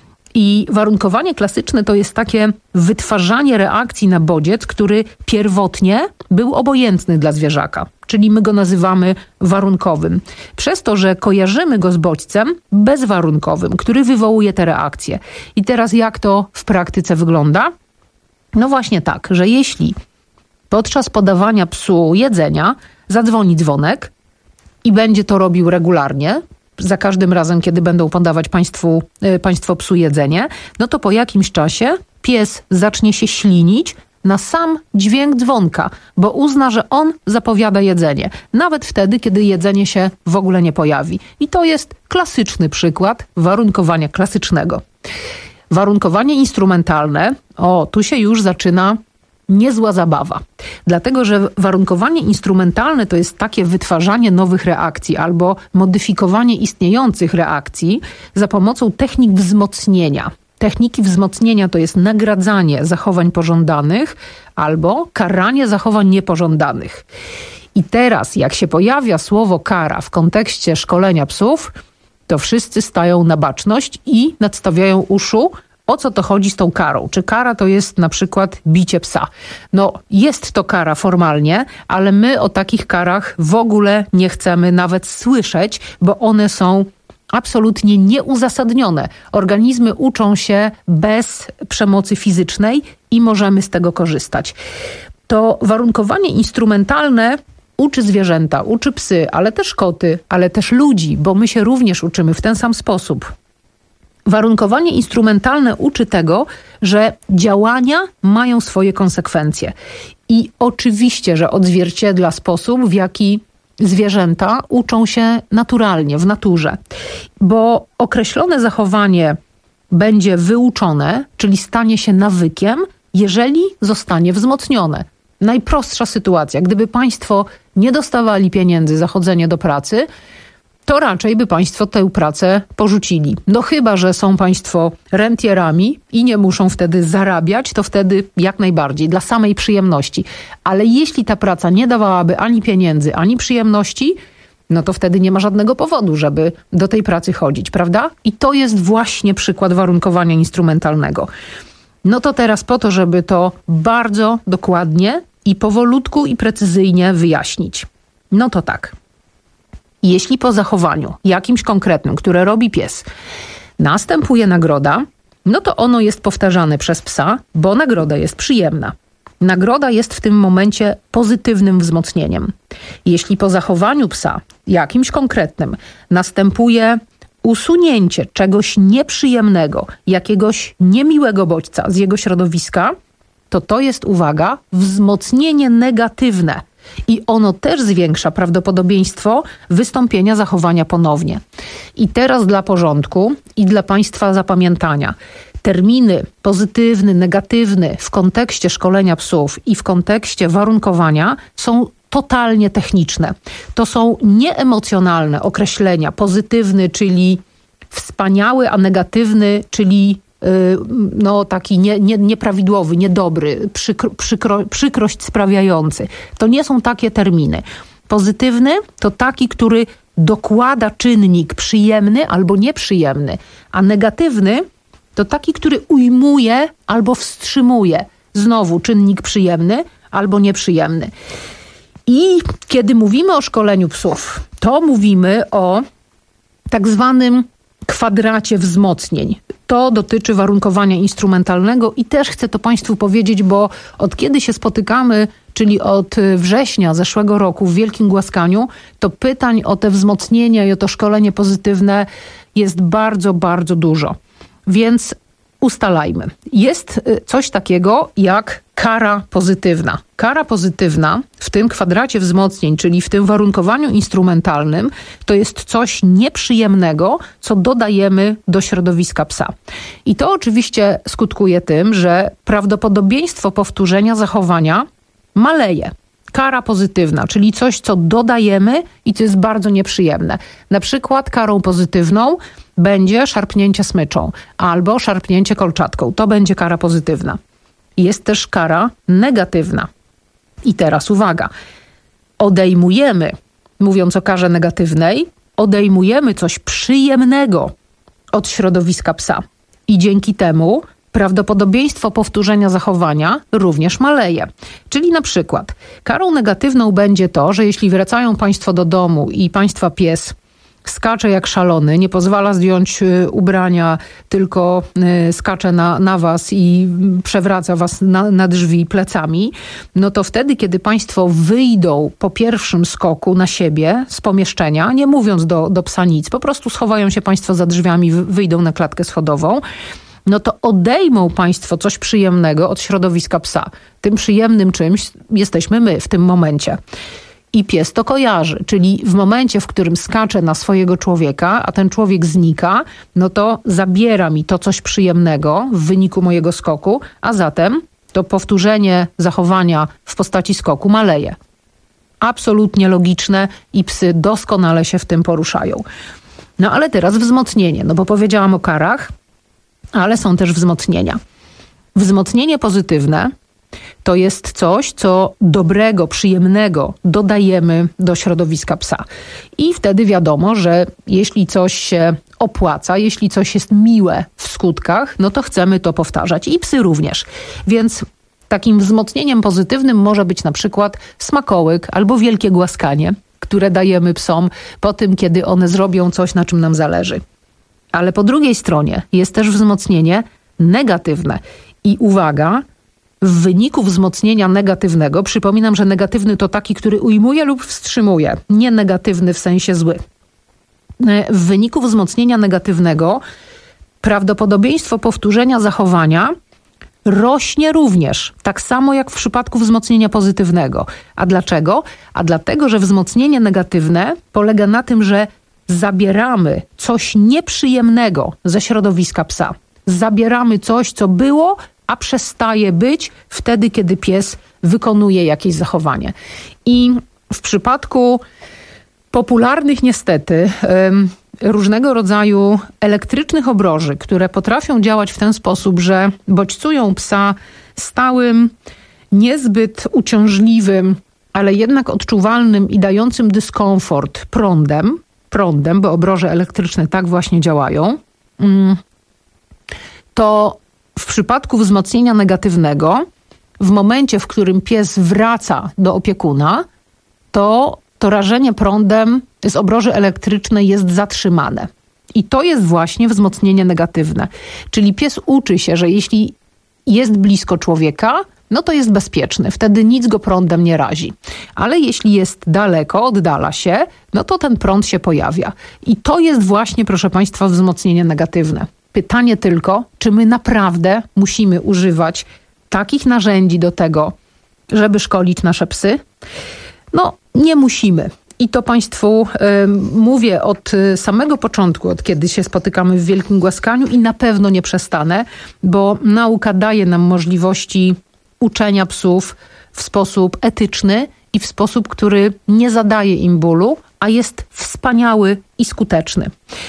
I warunkowanie klasyczne to jest takie wytwarzanie reakcji na bodziec, który pierwotnie był obojętny dla zwierzaka. Czyli my go nazywamy warunkowym. Przez to, że kojarzymy go z bodźcem bezwarunkowym, który wywołuje te reakcje. I teraz jak to w praktyce wygląda? No właśnie tak, że jeśli podczas podawania psu jedzenia zadzwoni dzwonek i będzie to robił regularnie, za każdym razem, kiedy będą podawać państwu, państwo psu jedzenie, no to po jakimś czasie pies zacznie się ślinić na sam dźwięk dzwonka, bo uzna, że on zapowiada jedzenie. Nawet wtedy, kiedy jedzenie się w ogóle nie pojawi. I to jest klasyczny przykład warunkowania klasycznego. Warunkowanie instrumentalne, o, tu się już zaczyna niezła zabawa. Dlatego, że warunkowanie instrumentalne to jest takie wytwarzanie nowych reakcji albo modyfikowanie istniejących reakcji za pomocą technik wzmocnienia. Techniki wzmocnienia to jest nagradzanie zachowań pożądanych albo karanie zachowań niepożądanych. I teraz, jak się pojawia słowo kara w kontekście szkolenia psów, to wszyscy stają na baczność i nadstawiają uszu, o co to chodzi z tą karą. Czy kara to jest na przykład bicie psa? No, jest to kara formalnie, ale my o takich karach w ogóle nie chcemy nawet słyszeć, bo one są absolutnie nieuzasadnione. Organizmy uczą się bez przemocy fizycznej i możemy z tego korzystać. To warunkowanie instrumentalne uczy zwierzęta, uczy psy, ale też koty, ale też ludzi, bo my się również uczymy w ten sam sposób. Warunkowanie instrumentalne uczy tego, że działania mają swoje konsekwencje. I oczywiście, że odzwierciedla sposób, w jaki zwierzęta uczą się naturalnie, w naturze. Bo określone zachowanie będzie wyuczone, czyli stanie się nawykiem, jeżeli zostanie wzmocnione. Najprostsza sytuacja. Gdyby Państwo nie dostawali pieniędzy za chodzenie do pracy, to raczej by Państwo tę pracę porzucili. No chyba że są Państwo rentierami i nie muszą wtedy zarabiać, to wtedy jak najbardziej, dla samej przyjemności. Ale jeśli ta praca nie dawałaby ani pieniędzy, ani przyjemności, no to wtedy nie ma żadnego powodu, żeby do tej pracy chodzić, prawda? I to jest właśnie przykład warunkowania instrumentalnego. No to teraz po to, żeby to bardzo dokładnie i powolutku i precyzyjnie wyjaśnić. No to tak. Jeśli po zachowaniu jakimś konkretnym, które robi pies, następuje nagroda, no to ono jest powtarzane przez psa, bo nagroda jest przyjemna. Nagroda jest w tym momencie pozytywnym wzmocnieniem. Jeśli po zachowaniu psa jakimś konkretnym następuje usunięcie czegoś nieprzyjemnego, jakiegoś niemiłego bodźca z jego środowiska, to to jest, uwaga, wzmocnienie negatywne. I ono też zwiększa prawdopodobieństwo wystąpienia zachowania ponownie. I teraz dla porządku i dla Państwa zapamiętania. Terminy pozytywny, negatywny w kontekście szkolenia psów i w kontekście warunkowania są totalnie techniczne. To są nieemocjonalne określenia. Pozytywny, czyli wspaniały, a negatywny, czyli no taki nie, nie, nieprawidłowy, niedobry, przykro, przykro, przykrość sprawiający. To nie są takie terminy. Pozytywny to taki, który dokłada czynnik przyjemny albo nieprzyjemny, a negatywny to taki, który ujmuje albo wstrzymuje znowu czynnik przyjemny albo nieprzyjemny. I kiedy mówimy o szkoleniu psów, to mówimy o tak zwanym kwadracie wzmocnień. To dotyczy warunkowania instrumentalnego i też chcę to Państwu powiedzieć, bo od kiedy się spotykamy, czyli od września zeszłego roku w Wielkim Głaskaniu, to pytań o te wzmocnienia i o to szkolenie pozytywne jest bardzo, bardzo dużo. Więc ustalajmy. Jest coś takiego jak kara pozytywna. Kara pozytywna w tym kwadracie wzmocnień, czyli w tym warunkowaniu instrumentalnym, to jest coś nieprzyjemnego, co dodajemy do środowiska psa. I to oczywiście skutkuje tym, że prawdopodobieństwo powtórzenia zachowania maleje. Kara pozytywna, czyli coś, co dodajemy i co jest bardzo nieprzyjemne. Na przykład karą pozytywną będzie szarpnięcie smyczą albo szarpnięcie kolczatką. To będzie kara pozytywna. Jest też kara negatywna. I teraz uwaga. Odejmujemy, mówiąc o karze negatywnej, odejmujemy coś przyjemnego od środowiska psa. I dzięki temu prawdopodobieństwo powtórzenia zachowania również maleje. Czyli na przykład karą negatywną będzie to, że jeśli wracają Państwo do domu i Państwa pies skacze jak szalony, nie pozwala zdjąć ubrania, tylko skacze na, na was i przewraca was na, na drzwi plecami, no to wtedy, kiedy Państwo wyjdą po pierwszym skoku na siebie z pomieszczenia, nie mówiąc do, do psa nic, po prostu schowają się Państwo za drzwiami, wyjdą na klatkę schodową, no to odejmą Państwo coś przyjemnego od środowiska psa. Tym przyjemnym czymś jesteśmy my w tym momencie. I pies to kojarzy, czyli w momencie, w którym skacze na swojego człowieka, a ten człowiek znika, no to zabiera mi to coś przyjemnego w wyniku mojego skoku, a zatem to powtórzenie zachowania w postaci skoku maleje. Absolutnie logiczne i psy doskonale się w tym poruszają. No ale teraz wzmocnienie, no bo powiedziałam o karach, ale są też wzmocnienia. Wzmocnienie pozytywne to jest coś, co dobrego, przyjemnego dodajemy do środowiska psa. I wtedy wiadomo, że jeśli coś się opłaca, jeśli coś jest miłe w skutkach, no to chcemy to powtarzać. I psy również. Więc takim wzmocnieniem pozytywnym może być na przykład smakołyk albo wielkie głaskanie, które dajemy psom po tym, kiedy one zrobią coś, na czym nam zależy. Ale po drugiej stronie jest też wzmocnienie negatywne. I uwaga, w wyniku wzmocnienia negatywnego, przypominam, że negatywny to taki, który ujmuje lub wstrzymuje, nie negatywny w sensie zły. W wyniku wzmocnienia negatywnego prawdopodobieństwo powtórzenia zachowania rośnie również, tak samo jak w przypadku wzmocnienia pozytywnego. A dlaczego? A dlatego, że wzmocnienie negatywne polega na tym, że zabieramy coś nieprzyjemnego ze środowiska psa. Zabieramy coś, co było, a przestaje być wtedy, kiedy pies wykonuje jakieś zachowanie. I w przypadku popularnych niestety różnego rodzaju elektrycznych obroży, które potrafią działać w ten sposób, że bodźcują psa stałym, niezbyt uciążliwym, ale jednak odczuwalnym i dającym dyskomfort prądem, prądem, bo obroże elektryczne tak właśnie działają, to w przypadku wzmocnienia negatywnego, w momencie, w którym pies wraca do opiekuna, to to rażenie prądem z obroży elektrycznej jest zatrzymane. I to jest właśnie wzmocnienie negatywne. Czyli pies uczy się, że jeśli jest blisko człowieka, no to jest bezpieczny. Wtedy nic go prądem nie razi. Ale jeśli jest daleko, oddala się, no to ten prąd się pojawia. I to jest właśnie, proszę Państwa, wzmocnienie negatywne. Pytanie tylko, czy my naprawdę musimy używać takich narzędzi do tego, żeby szkolić nasze psy? No, nie musimy. I to Państwu y, mówię od samego początku, od kiedy się spotykamy w Wielkim Głaskaniu i na pewno nie przestanę, bo nauka daje nam możliwości uczenia psów w sposób etyczny i w sposób, który nie zadaje im bólu, a jest wspaniały i skuteczny.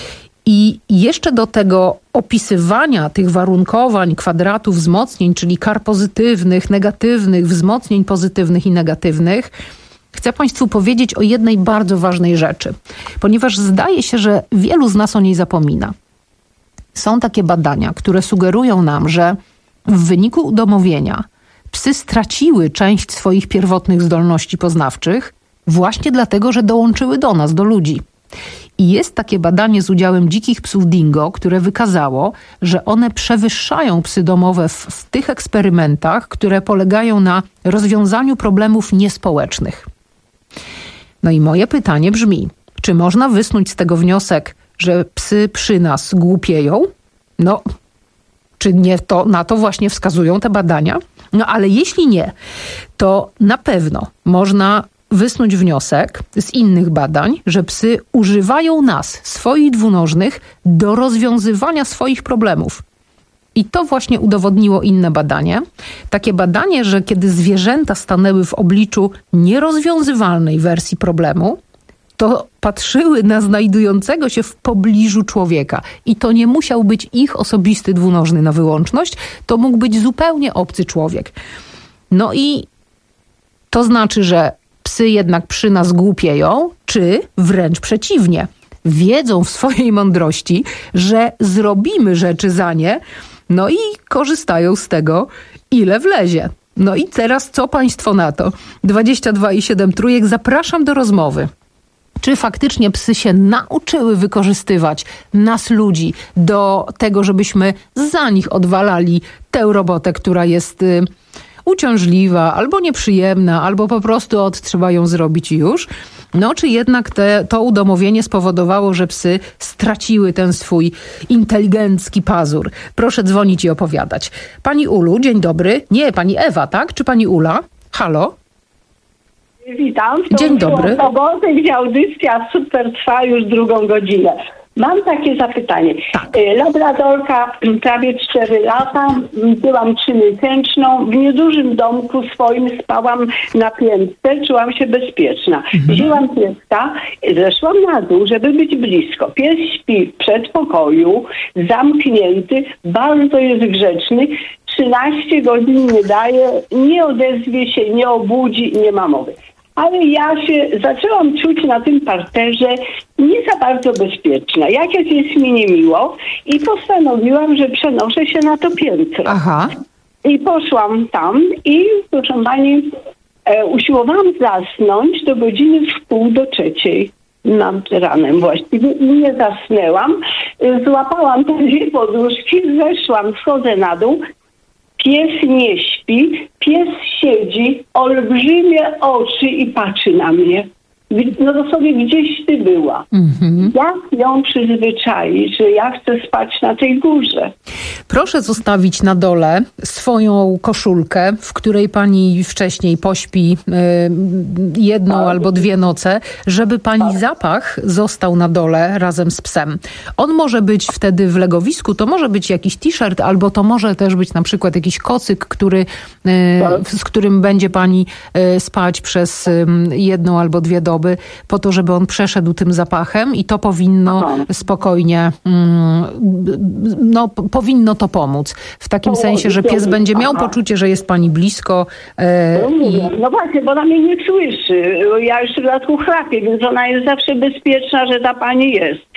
I jeszcze do tego opisywania tych warunkowań, kwadratów wzmocnień, czyli kar pozytywnych, negatywnych, wzmocnień pozytywnych i negatywnych, chcę Państwu powiedzieć o jednej bardzo ważnej rzeczy, ponieważ zdaje się, że wielu z nas o niej zapomina. Są takie badania, które sugerują nam, że w wyniku udomowienia psy straciły część swoich pierwotnych zdolności poznawczych właśnie dlatego, że dołączyły do nas, do ludzi. I jest takie badanie z udziałem dzikich psów dingo, które wykazało, że one przewyższają psy domowe w, w tych eksperymentach, które polegają na rozwiązaniu problemów niespołecznych. No i moje pytanie brzmi, czy można wysnuć z tego wniosek, że psy przy nas głupieją? No, czy nie to, na to właśnie wskazują te badania? No ale jeśli nie, to na pewno można wysnuć wniosek z innych badań, że psy używają nas, swoich dwunożnych, do rozwiązywania swoich problemów. I to właśnie udowodniło inne badanie. Takie badanie, że kiedy zwierzęta stanęły w obliczu nierozwiązywalnej wersji problemu, to patrzyły na znajdującego się w pobliżu człowieka. I to nie musiał być ich osobisty dwunożny na wyłączność, to mógł być zupełnie obcy człowiek. No i to znaczy, że psy jednak przy nas głupieją, czy wręcz przeciwnie. Wiedzą w swojej mądrości, że zrobimy rzeczy za nie, no i korzystają z tego, ile wlezie. No i teraz co Państwo na to? dwadzieścia dwa i siedem trójek, zapraszam do rozmowy. Czy faktycznie psy się nauczyły wykorzystywać nas, ludzi, do tego, żebyśmy za nich odwalali tę robotę, która jest y, uciążliwa, albo nieprzyjemna, albo po prostu od trzeba ją zrobić i już? No, czy jednak te, to udomowienie spowodowało, że psy straciły ten swój inteligencki pazur? Proszę dzwonić i opowiadać. Pani Ulu, dzień dobry. Nie, pani Ewa, tak? Czy pani Ula? Halo? Witam. W Dzień dobry. sobotę, gdzie audycja super trwa już drugą godzinę. Mam takie zapytanie. Tak. Labradorka, prawie cztery lata, byłam trzymiesięczną, w niedużym domku swoim spałam na piętrze, czułam się bezpieczna. Mhm. Wzięłam pieska, zeszłam na dół, żeby być blisko. Pies śpi w przedpokoju, zamknięty, bardzo jest grzeczny, trzynaście godzin nie daje, nie odezwie się, nie obudzi, nie ma mowy. Ale ja się zaczęłam czuć na tym parterze nie za bardzo bezpieczna. Jakieś jest mi niemiło i postanowiłam, że przenoszę się na to piętro. Aha. I poszłam tam i, proszę pani, e, usiłowałam zasnąć do godziny w pół do trzeciej nad ranem właściwie i nie zasnęłam. E, złapałam te dwie poduszki, zeszłam, schodzę na dół. Pies nie śpi, pies siedzi, olbrzymie oczy i patrzy na mnie. No to sobie gdzieś ty była. Mhm. Jak ją przyzwyczaić, że ja chcę spać na tej górze? Proszę zostawić na dole swoją koszulkę, w której pani wcześniej pośpi y, jedną tak. albo dwie noce, żeby pani tak. zapach został na dole razem z psem. On może być wtedy w legowisku, to może być jakiś t-shirt, albo to może też być na przykład jakiś kocyk, który, y, tak. z którym będzie pani y, spać przez y, jedną albo dwie doby, po to, żeby on przeszedł tym zapachem i to powinno Aha. spokojnie, mm, no powinno to pomóc. W takim o, sensie, że pies będzie miał Aha. poczucie, że jest pani blisko. E, no, i... no właśnie, bo ona mnie nie słyszy. Ja już w dodatku chrapię, więc ona jest zawsze bezpieczna, że ta pani jest.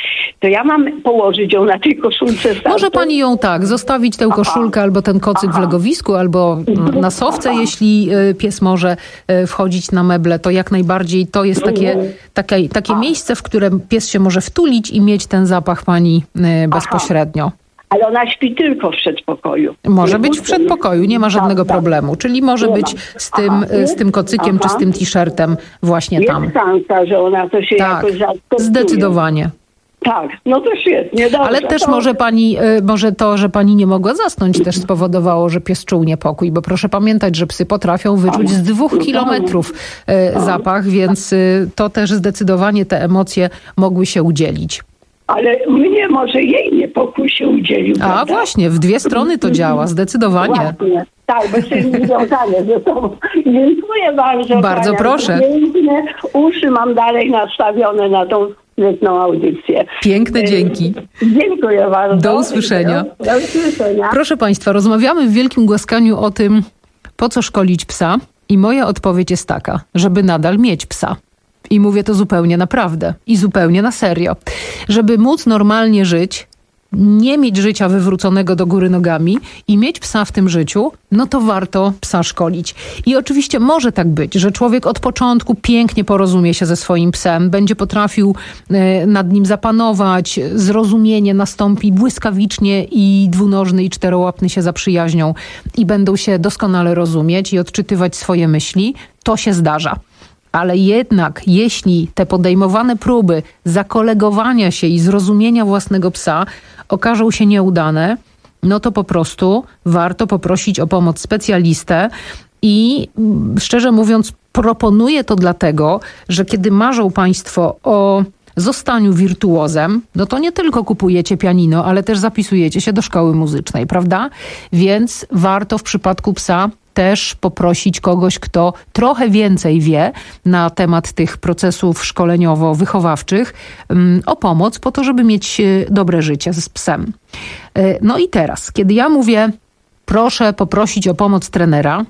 to ja mam położyć ją na tej koszulce startej? Może pani ją tak, zostawić tę koszulkę albo ten kocyk w legowisku, albo na sofce, jeśli pies może wchodzić na meble, to jak najbardziej to jest takie, takie, takie miejsce, w którym pies się może wtulić i mieć ten zapach pani bezpośrednio. Ale ona śpi tylko w przedpokoju. Może być w przedpokoju, nie ma żadnego problemu. Czyli może być z tym, z tym kocykiem czy z tym t-shirtem właśnie tam. Jest szansa, że ona to się tak, jakoś zaakceptuje. Zdecydowanie. Tak, no to świetnie, dobrze. Ale też to... może pani, może to, że pani nie mogła zasnąć, też spowodowało, że pies czuł niepokój, bo proszę pamiętać, że psy potrafią wyczuć z dwóch kilometrów zapach, więc to też zdecydowanie te emocje mogły się udzielić. Ale mnie może jej niepokój się udzielił. A prawda? właśnie, w dwie strony to działa, zdecydowanie. Właśnie. Tak, bo się związane ze sobą. Dziękuję bardzo. Bardzo Kania. proszę. Piękne uszy mam dalej nastawione na tą świetną audycję. Piękne dzięki. Dziękuję bardzo. Do usłyszenia. Do usłyszenia. Proszę państwa, rozmawiamy w Wielkim Głaskaniu o tym, po co szkolić psa, i moja odpowiedź jest taka, żeby nadal mieć psa. I mówię to zupełnie naprawdę i zupełnie na serio. Żeby móc normalnie żyć, nie mieć życia wywróconego do góry nogami i mieć psa w tym życiu, no to warto psa szkolić. I oczywiście może tak być, że człowiek od początku pięknie porozumie się ze swoim psem, będzie potrafił nad nim zapanować, zrozumienie nastąpi błyskawicznie i dwunożny i czterołapny się zaprzyjaźnią i będą się doskonale rozumieć i odczytywać swoje myśli. To się zdarza. Ale jednak, jeśli te podejmowane próby zakolegowania się i zrozumienia własnego psa okażą się nieudane, no to po prostu warto poprosić o pomoc specjalistę i szczerze mówiąc proponuję to dlatego, że kiedy marzą państwo o zostaniu wirtuozem, no to nie tylko kupujecie pianino, ale też zapisujecie się do szkoły muzycznej, prawda? Więc warto w przypadku psa też poprosić kogoś, kto trochę więcej wie na temat tych procesów szkoleniowo-wychowawczych o pomoc po to, żeby mieć dobre życie z psem. No i teraz, kiedy ja mówię, proszę poprosić o pomoc trenera,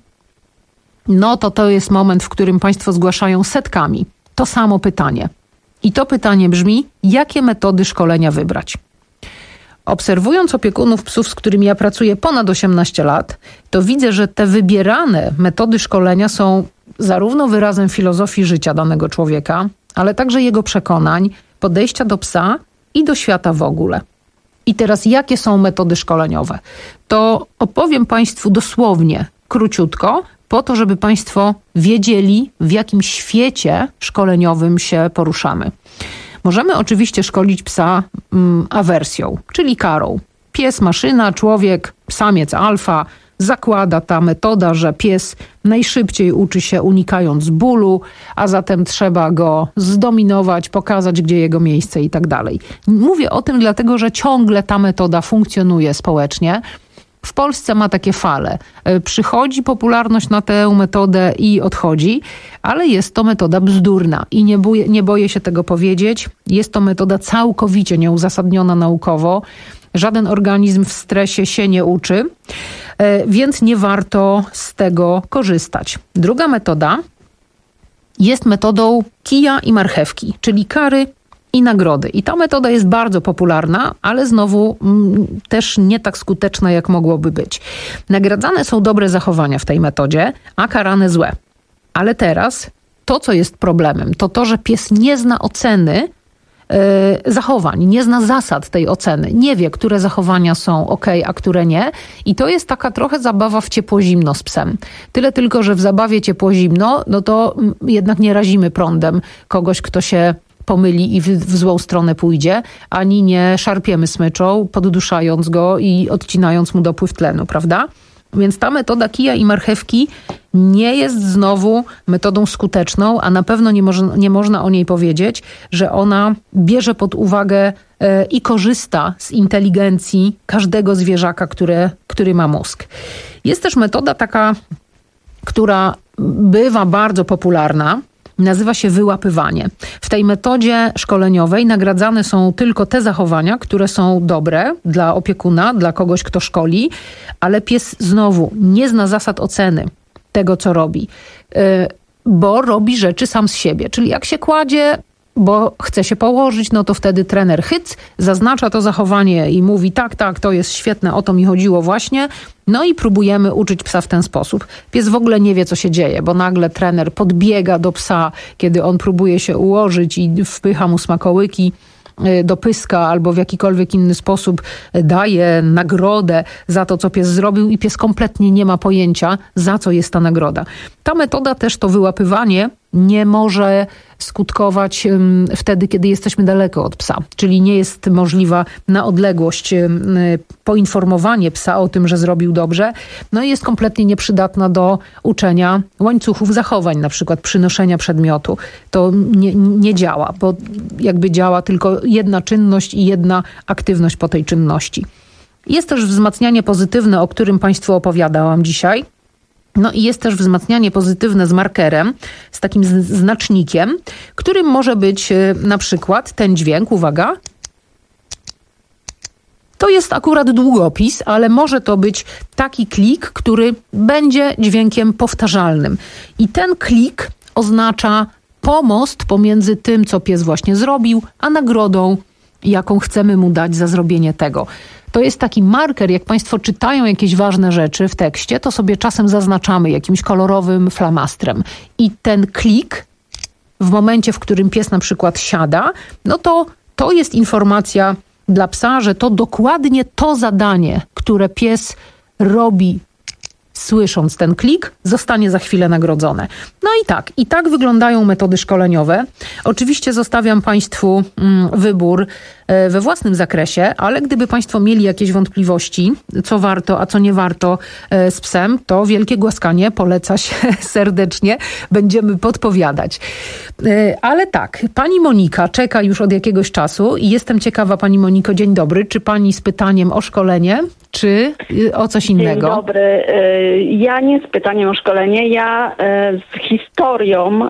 no to to jest moment, w którym państwo zgłaszają setkami to samo pytanie. I to pytanie brzmi, jakie metody szkolenia wybrać? Obserwując opiekunów psów, z którymi ja pracuję ponad osiemnaście lat, to widzę, że te wybierane metody szkolenia są zarówno wyrazem filozofii życia danego człowieka, ale także jego przekonań, podejścia do psa i do świata w ogóle. I teraz jakie są metody szkoleniowe? To opowiem państwu dosłownie, króciutko, po to, żeby państwo wiedzieli, w jakim świecie szkoleniowym się poruszamy. Możemy oczywiście szkolić psa mm, awersją, czyli karą. Pies, maszyna, człowiek, samiec alfa. Zakłada ta metoda, że pies najszybciej uczy się unikając bólu, a zatem trzeba go zdominować, pokazać, gdzie jego miejsce i tak dalej. Mówię o tym dlatego, że ciągle ta metoda funkcjonuje społecznie. W Polsce ma takie fale. Przychodzi popularność na tę metodę i odchodzi, ale jest to metoda bzdurna i nie boję, nie boję się tego powiedzieć. Jest to metoda całkowicie nieuzasadniona naukowo. Żaden organizm w stresie się nie uczy, więc nie warto z tego korzystać. Druga metoda jest metodą kija i marchewki, czyli kary i nagrody. I ta metoda jest bardzo popularna, ale znowu m, też nie tak skuteczna, jak mogłoby być. Nagradzane są dobre zachowania w tej metodzie, a karane złe. Ale teraz to, co jest problemem, to to, że pies nie zna oceny yy, zachowań, nie zna zasad tej oceny. Nie wie, które zachowania są ok, a które nie. I to jest taka trochę zabawa w ciepło-zimno z psem. Tyle tylko, że w zabawie ciepło-zimno, no to m, jednak nie razimy prądem kogoś, kto się pomyli i w, w złą stronę pójdzie, ani nie szarpiemy smyczą, podduszając go i odcinając mu dopływ tlenu, prawda? Więc ta metoda kija i marchewki nie jest znowu metodą skuteczną, a na pewno nie, moż, nie można o niej powiedzieć, że ona bierze pod uwagę e, i korzysta z inteligencji każdego zwierzaka, które, który ma mózg. Jest też metoda taka, która bywa bardzo popularna, nazywa się wyłapywanie. W tej metodzie szkoleniowej nagradzane są tylko te zachowania, które są dobre dla opiekuna, dla kogoś, kto szkoli, ale pies znowu nie zna zasad oceny tego, co robi, bo robi rzeczy sam z siebie. Czyli jak się kładzie, bo chce się położyć, no to wtedy trener hyc, zaznacza to zachowanie i mówi tak, tak, to jest świetne, o to mi chodziło właśnie. No i próbujemy uczyć psa w ten sposób. Pies w ogóle nie wie, co się dzieje, bo nagle trener podbiega do psa, kiedy on próbuje się ułożyć i wpycha mu smakołyki do pyska albo w jakikolwiek inny sposób daje nagrodę za to, co pies zrobił i pies kompletnie nie ma pojęcia, za co jest ta nagroda. Ta metoda też, to wyłapywanie, nie może skutkować um, wtedy, kiedy jesteśmy daleko od psa. Czyli nie jest możliwa na odległość um, poinformowanie psa o tym, że zrobił dobrze. No i jest kompletnie nieprzydatna do uczenia łańcuchów zachowań, na przykład przynoszenia przedmiotu. To nie, nie działa, bo jakby działa tylko jedna czynność i jedna aktywność po tej czynności. Jest też wzmacnianie pozytywne, o którym Państwu opowiadałam dzisiaj. No i jest też wzmacnianie pozytywne z markerem, z takim znacznikiem, którym może być na przykład ten dźwięk, uwaga. To jest akurat długopis, ale może to być taki klik, który będzie dźwiękiem powtarzalnym. I ten klik oznacza pomost pomiędzy tym, co pies właśnie zrobił, a nagrodą, jaką chcemy mu dać za zrobienie tego. To jest taki marker, jak Państwo czytają jakieś ważne rzeczy w tekście, to sobie czasem zaznaczamy jakimś kolorowym flamastrem. I ten klik, w momencie, w którym pies na przykład siada, no to to jest informacja dla psa, że to dokładnie to zadanie, które pies robi, słysząc ten klik, zostanie za chwilę nagrodzone. No i tak, i tak wyglądają metody szkoleniowe. Oczywiście zostawiam Państwu mm, wybór e, we własnym zakresie, ale gdyby Państwo mieli jakieś wątpliwości, co warto, a co nie warto e, z psem, to wielkie głaskanie poleca się serdecznie. Będziemy podpowiadać. E, ale tak, Pani Monika czeka już od jakiegoś czasu i jestem ciekawa, Pani Moniko, dzień dobry, czy Pani z pytaniem o szkolenie, czy y, o coś innego? Dzień dobry. Ja nie z pytaniem o szkolenie, ja z historią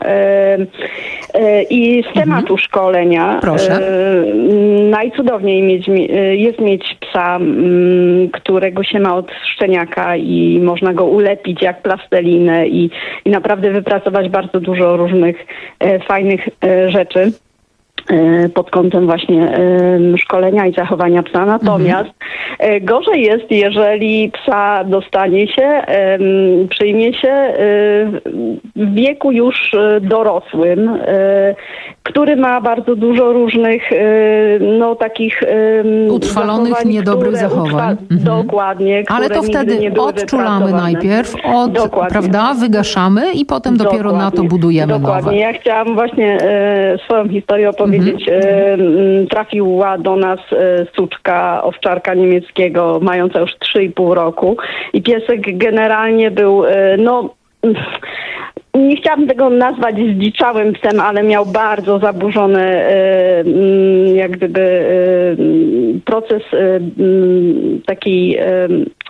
i z tematu mhm. szkolenia. Proszę. Najcudowniej mieć, jest mieć psa, którego się ma od szczeniaka i można go ulepić jak plastelinę i, i naprawdę wypracować bardzo dużo różnych fajnych rzeczy pod kątem właśnie szkolenia i zachowania psa. Natomiast mhm. gorzej jest, jeżeli psa dostanie się, przyjmie się w wieku już dorosłym, który ma bardzo dużo różnych no takich utrwalonych, zachowań, niedobrych zachowań. Utrwa- mhm. Dokładnie. Ale to wtedy odczulamy najpierw, od, prawda, wygaszamy i potem Dokładnie. dopiero na to budujemy Dokładnie. nowe. Ja chciałam właśnie e, swoją historię opowiedzieć. Mhm. E, trafiła do nas e, suczka owczarka niemieckiego, mająca już trzy i pół roku i piesek generalnie był, e, no... Nie chciałabym tego nazwać zdziczałym psem, ale miał bardzo zaburzony e, jak gdyby e, proces e, takiej... E,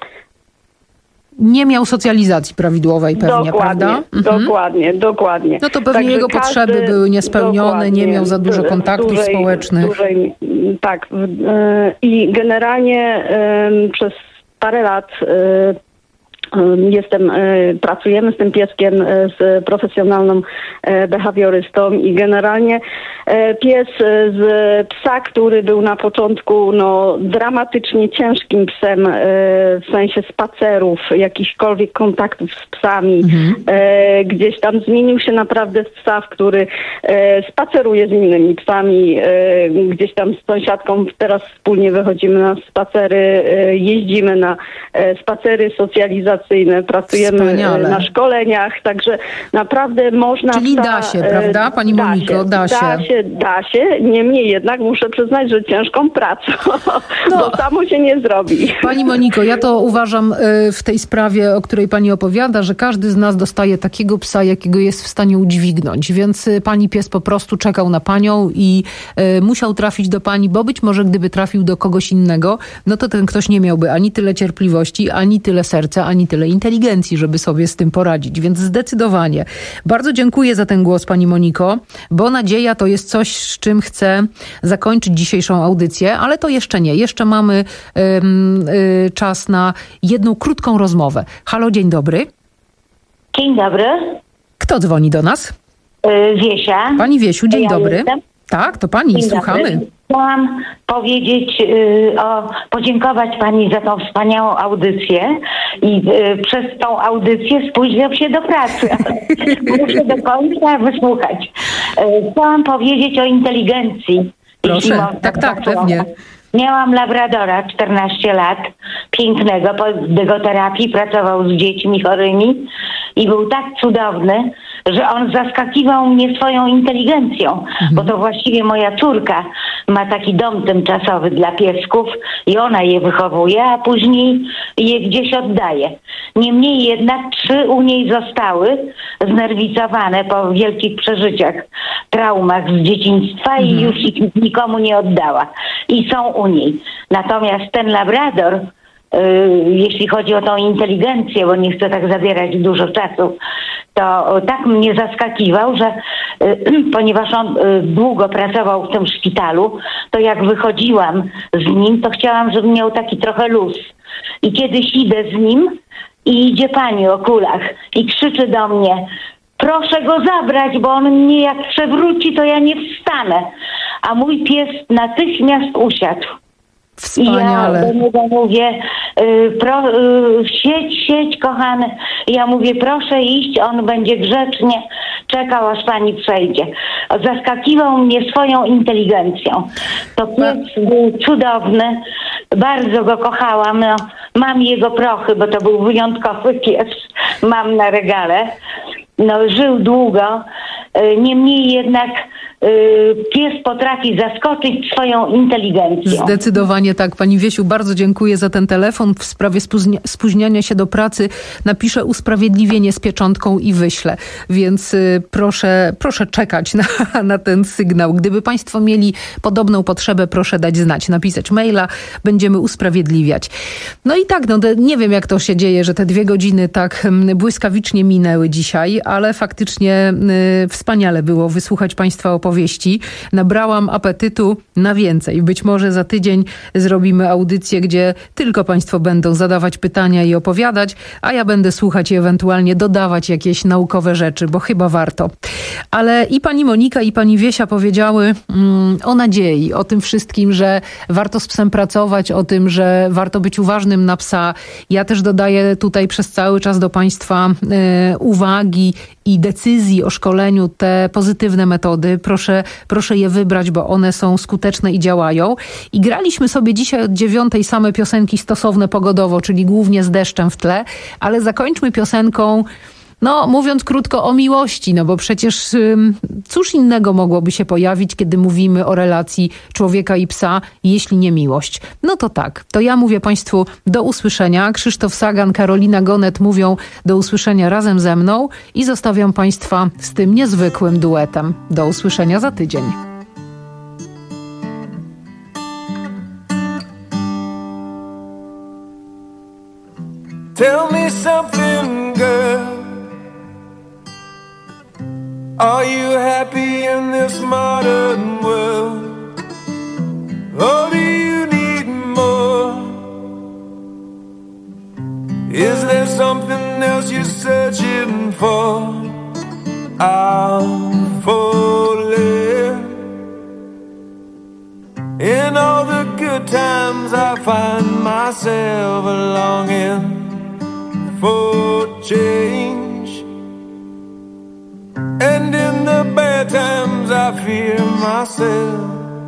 nie miał socjalizacji prawidłowej pewnie, dokładnie, prawda? Mhm. Dokładnie, dokładnie. No to pewnie Także jego każdy, potrzeby były niespełnione, nie miał za dużo kontaktów dużej, społecznych. Dużej, tak. I generalnie przez parę lat Jestem, pracujemy z tym pieskiem, z profesjonalną behawiorystą i generalnie pies z psa, który był na początku no, dramatycznie ciężkim psem w sensie spacerów, jakichkolwiek kontaktów z psami, mhm. gdzieś tam zmienił się naprawdę w psa, który spaceruje z innymi psami, gdzieś tam z sąsiadką teraz wspólnie wychodzimy na spacery, jeździmy na spacery socjalizacyjne, pracujemy Wspaniale. na szkoleniach, także naprawdę można... Czyli da się, prawda, Pani da Moniko? Się, da się. Da się, da się. Niemniej jednak muszę przyznać, że ciężką pracą, no. bo samo się nie zrobi. Pani Moniko, ja to uważam w tej sprawie, o której Pani opowiada, że każdy z nas dostaje takiego psa, jakiego jest w stanie udźwignąć, więc Pani pies po prostu czekał na Panią i musiał trafić do Pani, bo być może gdyby trafił do kogoś innego, no to ten ktoś nie miałby ani tyle cierpliwości, ani tyle serca, ani tyle inteligencji, żeby sobie z tym poradzić. Więc zdecydowanie. Bardzo dziękuję za ten głos, Pani Moniko, bo nadzieja to jest coś, z czym chcę zakończyć dzisiejszą audycję, ale to jeszcze nie. Jeszcze mamy um, y, czas na jedną krótką rozmowę. Halo, dzień dobry. Dzień dobry. Kto dzwoni do nas? Yy, Wiesia. Pani Wiesiu, dzień ja dobry. Jestem. Tak, to pani, Dzień słuchamy. dobry. Chciałam powiedzieć, y, o, podziękować pani za tą wspaniałą audycję i y, przez tą audycję spóźniam się do pracy. Muszę do końca wysłuchać. Y, chciałam powiedzieć o inteligencji. Proszę, tak, tak, pewnie. Miałam labradora, czternaście lat, pięknego, po dygoterapii, pracował z dziećmi chorymi i był tak cudowny, że on zaskakiwał mnie swoją inteligencją, mhm. bo to właściwie moja córka ma taki dom tymczasowy dla piesków i ona je wychowuje, a później je gdzieś oddaje. Niemniej jednak trzy u niej zostały znerwicowane po wielkich przeżyciach, traumach z dzieciństwa mhm. i już ich nikomu nie oddała. I są u niej. Natomiast ten labrador, yy, jeśli chodzi o tą inteligencję, bo nie chcę tak zabierać dużo czasu, to tak mnie zaskakiwał, że yy, ponieważ on yy, długo pracował w tym szpitalu, to jak wychodziłam z nim, to chciałam, żeby miał taki trochę luz. I kiedyś idę z nim i idzie pani o kulach i krzyczy do mnie: proszę go zabrać, bo on mnie jak przewróci, to ja nie wstanę. A mój pies natychmiast usiadł. Wspaniale. I ja do niego mówię, y, pro, y, siedź, siedź kochany. I ja mówię, proszę iść, on będzie grzecznie czekał, aż pani przejdzie. Zaskakiwał mnie swoją inteligencją. To pies był cudowny, bardzo go kochałam. No, mam jego prochy, bo to był wyjątkowy pies. Mam na regale. No, żył długo, niemniej jednak pies potrafi zaskoczyć swoją inteligencją. Zdecydowanie tak. Pani Wiesiu, bardzo dziękuję za ten telefon. W sprawie spóźnia- spóźniania się do pracy napiszę usprawiedliwienie z pieczątką i wyślę. Więc y, proszę, proszę czekać na, na ten sygnał. Gdyby państwo mieli podobną potrzebę, proszę dać znać. Napisać maila, będziemy usprawiedliwiać. No i tak, no nie wiem jak to się dzieje, że te dwie godziny tak błyskawicznie minęły dzisiaj, ale faktycznie y, wspaniale było wysłuchać państwa opowieści. Nabrałam apetytu na więcej. Być może za tydzień zrobimy audycję, gdzie tylko państwo będą zadawać pytania i opowiadać, a ja będę słuchać i ewentualnie dodawać jakieś naukowe rzeczy, bo chyba warto. Ale i pani Monika, i pani Wiesia powiedziały mm, o nadziei, o tym wszystkim, że warto z psem pracować, o tym, że warto być uważnym na psa. Ja też dodaję tutaj przez cały czas do państwa y, uwagi i decyzji o szkoleniu, te pozytywne metody. Proszę, proszę je wybrać, bo one są skuteczne i działają. I graliśmy sobie dzisiaj od dziewiątej same piosenki stosowne pogodowo, czyli głównie z deszczem w tle, ale zakończmy piosenką, no mówiąc krótko, o miłości, no bo przecież ym, cóż innego mogłoby się pojawić, kiedy mówimy o relacji człowieka i psa, jeśli nie miłość. No to tak, to ja mówię państwu do usłyszenia. Krzysztof Sagan, Karolina Gonet mówią do usłyszenia razem ze mną i zostawiam państwa z tym niezwykłym duetem. Do usłyszenia za tydzień. Tell me something, girl. Are you happy in this modern world? Or do you need more? Is there something else you're searching for? I'm falling. In all the good times I find myself longing for change. And in the bad times I fear myself.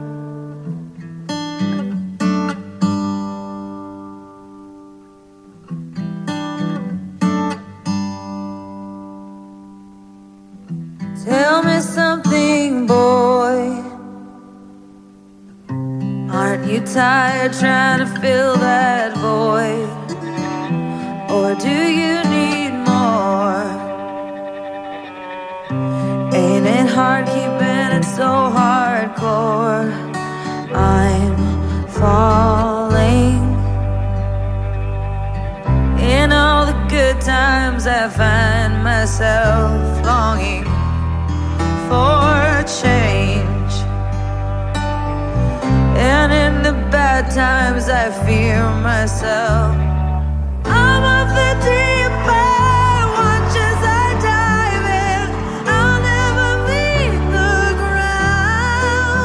Tell me something, boy. Aren't you tired trying to fill that void? Or do you need more? Ain't it hard keeping it so hardcore? I'm falling. In all the good times I find myself longing for change. And in the bad times I fear myself. I'm of the deep end, watch as I dive in. I'll never meet the ground.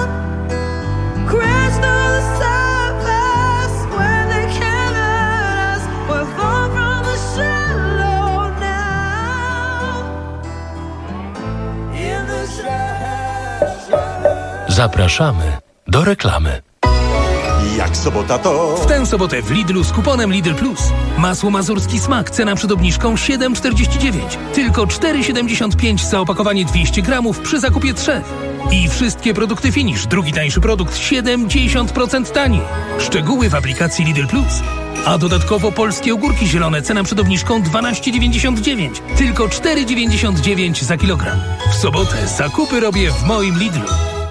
Zapraszamy do reklamy. Jak sobota to... W tę sobotę w Lidlu z kuponem Lidl Plus. Masło mazurski smak, cena przed obniżką siedem czterdzieści dziewięć. Tylko cztery siedemdziesiąt pięć za opakowanie dwieście gramów przy zakupie trzech. I wszystkie produkty Finish. Drugi tańszy produkt siedemdziesiąt procent taniej. Szczegóły w aplikacji Lidl Plus. A dodatkowo polskie ogórki zielone, cena przed obniżką dwanaście dziewięćdziesiąt dziewięć. Tylko cztery dziewięćdziesiąt dziewięć za kilogram. W sobotę zakupy robię w moim Lidlu.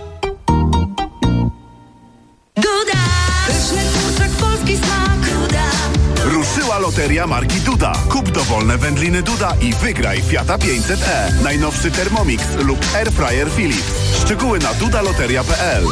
Duda! Pyszny kurczak, polski smak. Duda! Ruszyła loteria marki Duda. Kup dowolne wędliny Duda i wygraj Fiata pięćset e. Najnowszy Thermomix lub Airfryer Philips. Szczegóły na dudaloteria kropka p l.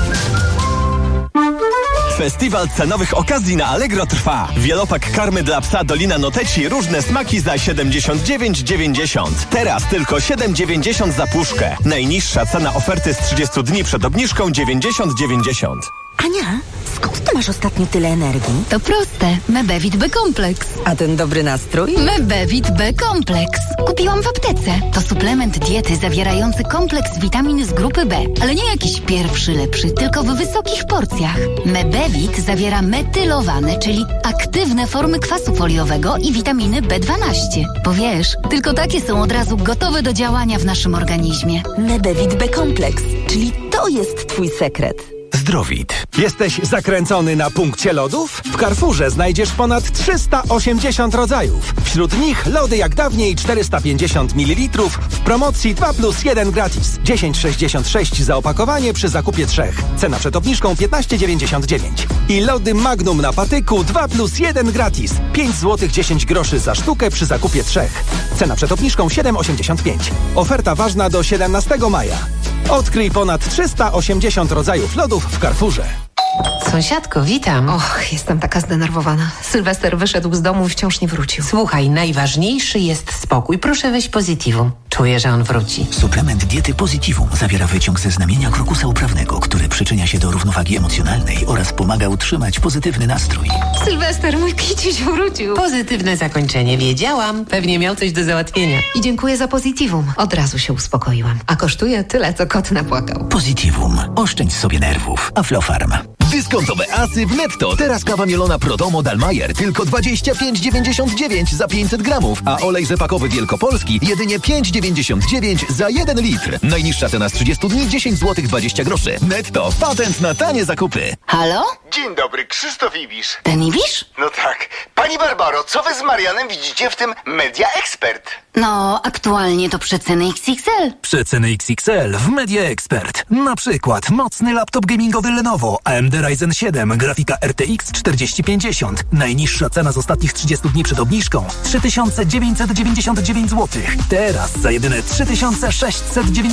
Festiwal cenowych okazji na Allegro trwa. Wielopak karmy dla psa Dolina Noteci, różne smaki za siedemdziesiąt dziewięć dziewięćdziesiąt. Teraz tylko siedem dziewięćdziesiąt za puszkę. Najniższa cena oferty z trzydziestu dni przed obniżką dziewięćdziesiąt dziewięćdziesiąt. Ania, skąd ty masz ostatnio tyle energii? To proste. Mebevit B-Kompleks. A ten dobry nastrój? Mebevit B-Kompleks. Kupiłam w aptece. To suplement diety zawierający kompleks witamin z grupy B. Ale nie jakiś pierwszy lepszy, tylko w wysokich porcjach. Mebevit zawiera metylowane, czyli aktywne formy kwasu foliowego i witaminy B dwanaście. Bo wiesz, tylko takie są od razu gotowe do działania w naszym organizmie. Mebevit B-Kompleks, czyli to jest twój sekret. Zdrowit. Jesteś zakręcony na punkcie lodów? W Carrefourze znajdziesz ponad trzysta osiemdziesiąt rodzajów. Wśród nich lody jak dawniej czterysta pięćdziesiąt mililitrów w promocji dwa plus jeden gratis. dziesięć sześćdziesiąt sześć za opakowanie przy zakupie trzech. Cena przed obniżką piętnaście dziewięćdziesiąt dziewięć. I lody Magnum na patyku dwa plus jeden gratis. pięć złotych dziesięć groszy za sztukę przy zakupie trzech. Cena przed obniżką siedem osiemdziesiąt pięć. Oferta ważna do siedemnastego maja. Odkryj ponad trzysta osiemdziesiąt rodzajów lodów w Carrefourze. Sąsiadko, witam. Och, jestem taka zdenerwowana. Sylwester wyszedł z domu i wciąż nie wrócił. Słuchaj, najważniejszy jest spokój. Proszę weź Positivum. Czuję, że on wróci. Suplement diety Positivum zawiera wyciąg ze znamienia krokusa uprawnego, który przyczynia się do równowagi emocjonalnej oraz pomaga utrzymać pozytywny nastrój. Sylwester, mój kiciuś wrócił. Pozytywne zakończenie, wiedziałam. Pewnie miał coś do załatwienia. I dziękuję za Positivum. Od razu się uspokoiłam. A kosztuje tyle, co kot napłakał. Positivum. Oszczędź sobie nerwów. Aflofarm. Dyskontowe asy w Netto. Teraz kawa mielona Prodomo Dalmajer tylko dwadzieścia pięć dziewięćdziesiąt dziewięć za pięćset gramów, a olej rzepakowy Wielkopolski jedynie pięć dziewięćdziesiąt dziewięć za jeden litr. Najniższa cena z trzydziestu dni dziesięć złotych dwadzieścia groszy. Netto. Patent na tanie zakupy. Halo? Dzień dobry, Krzysztof Ibisz. Ten Ibisz? No tak. Pani Barbaro, co wy z Marianem widzicie w tym Media Expert? No, aktualnie to przeceny X X L. Przeceny X X L w Media Expert. Na przykład mocny laptop gamingowy Lenovo A M D Ryzen siedem, grafika R T X czterdzieści pięćdziesiąt. Najniższa cena z ostatnich trzydziestu dni przed obniżką trzy tysiące dziewięćset dziewięćdziesiąt dziewięć złotych. Teraz za jedyne trzy tysiące sześćset dziewięćdziesiąt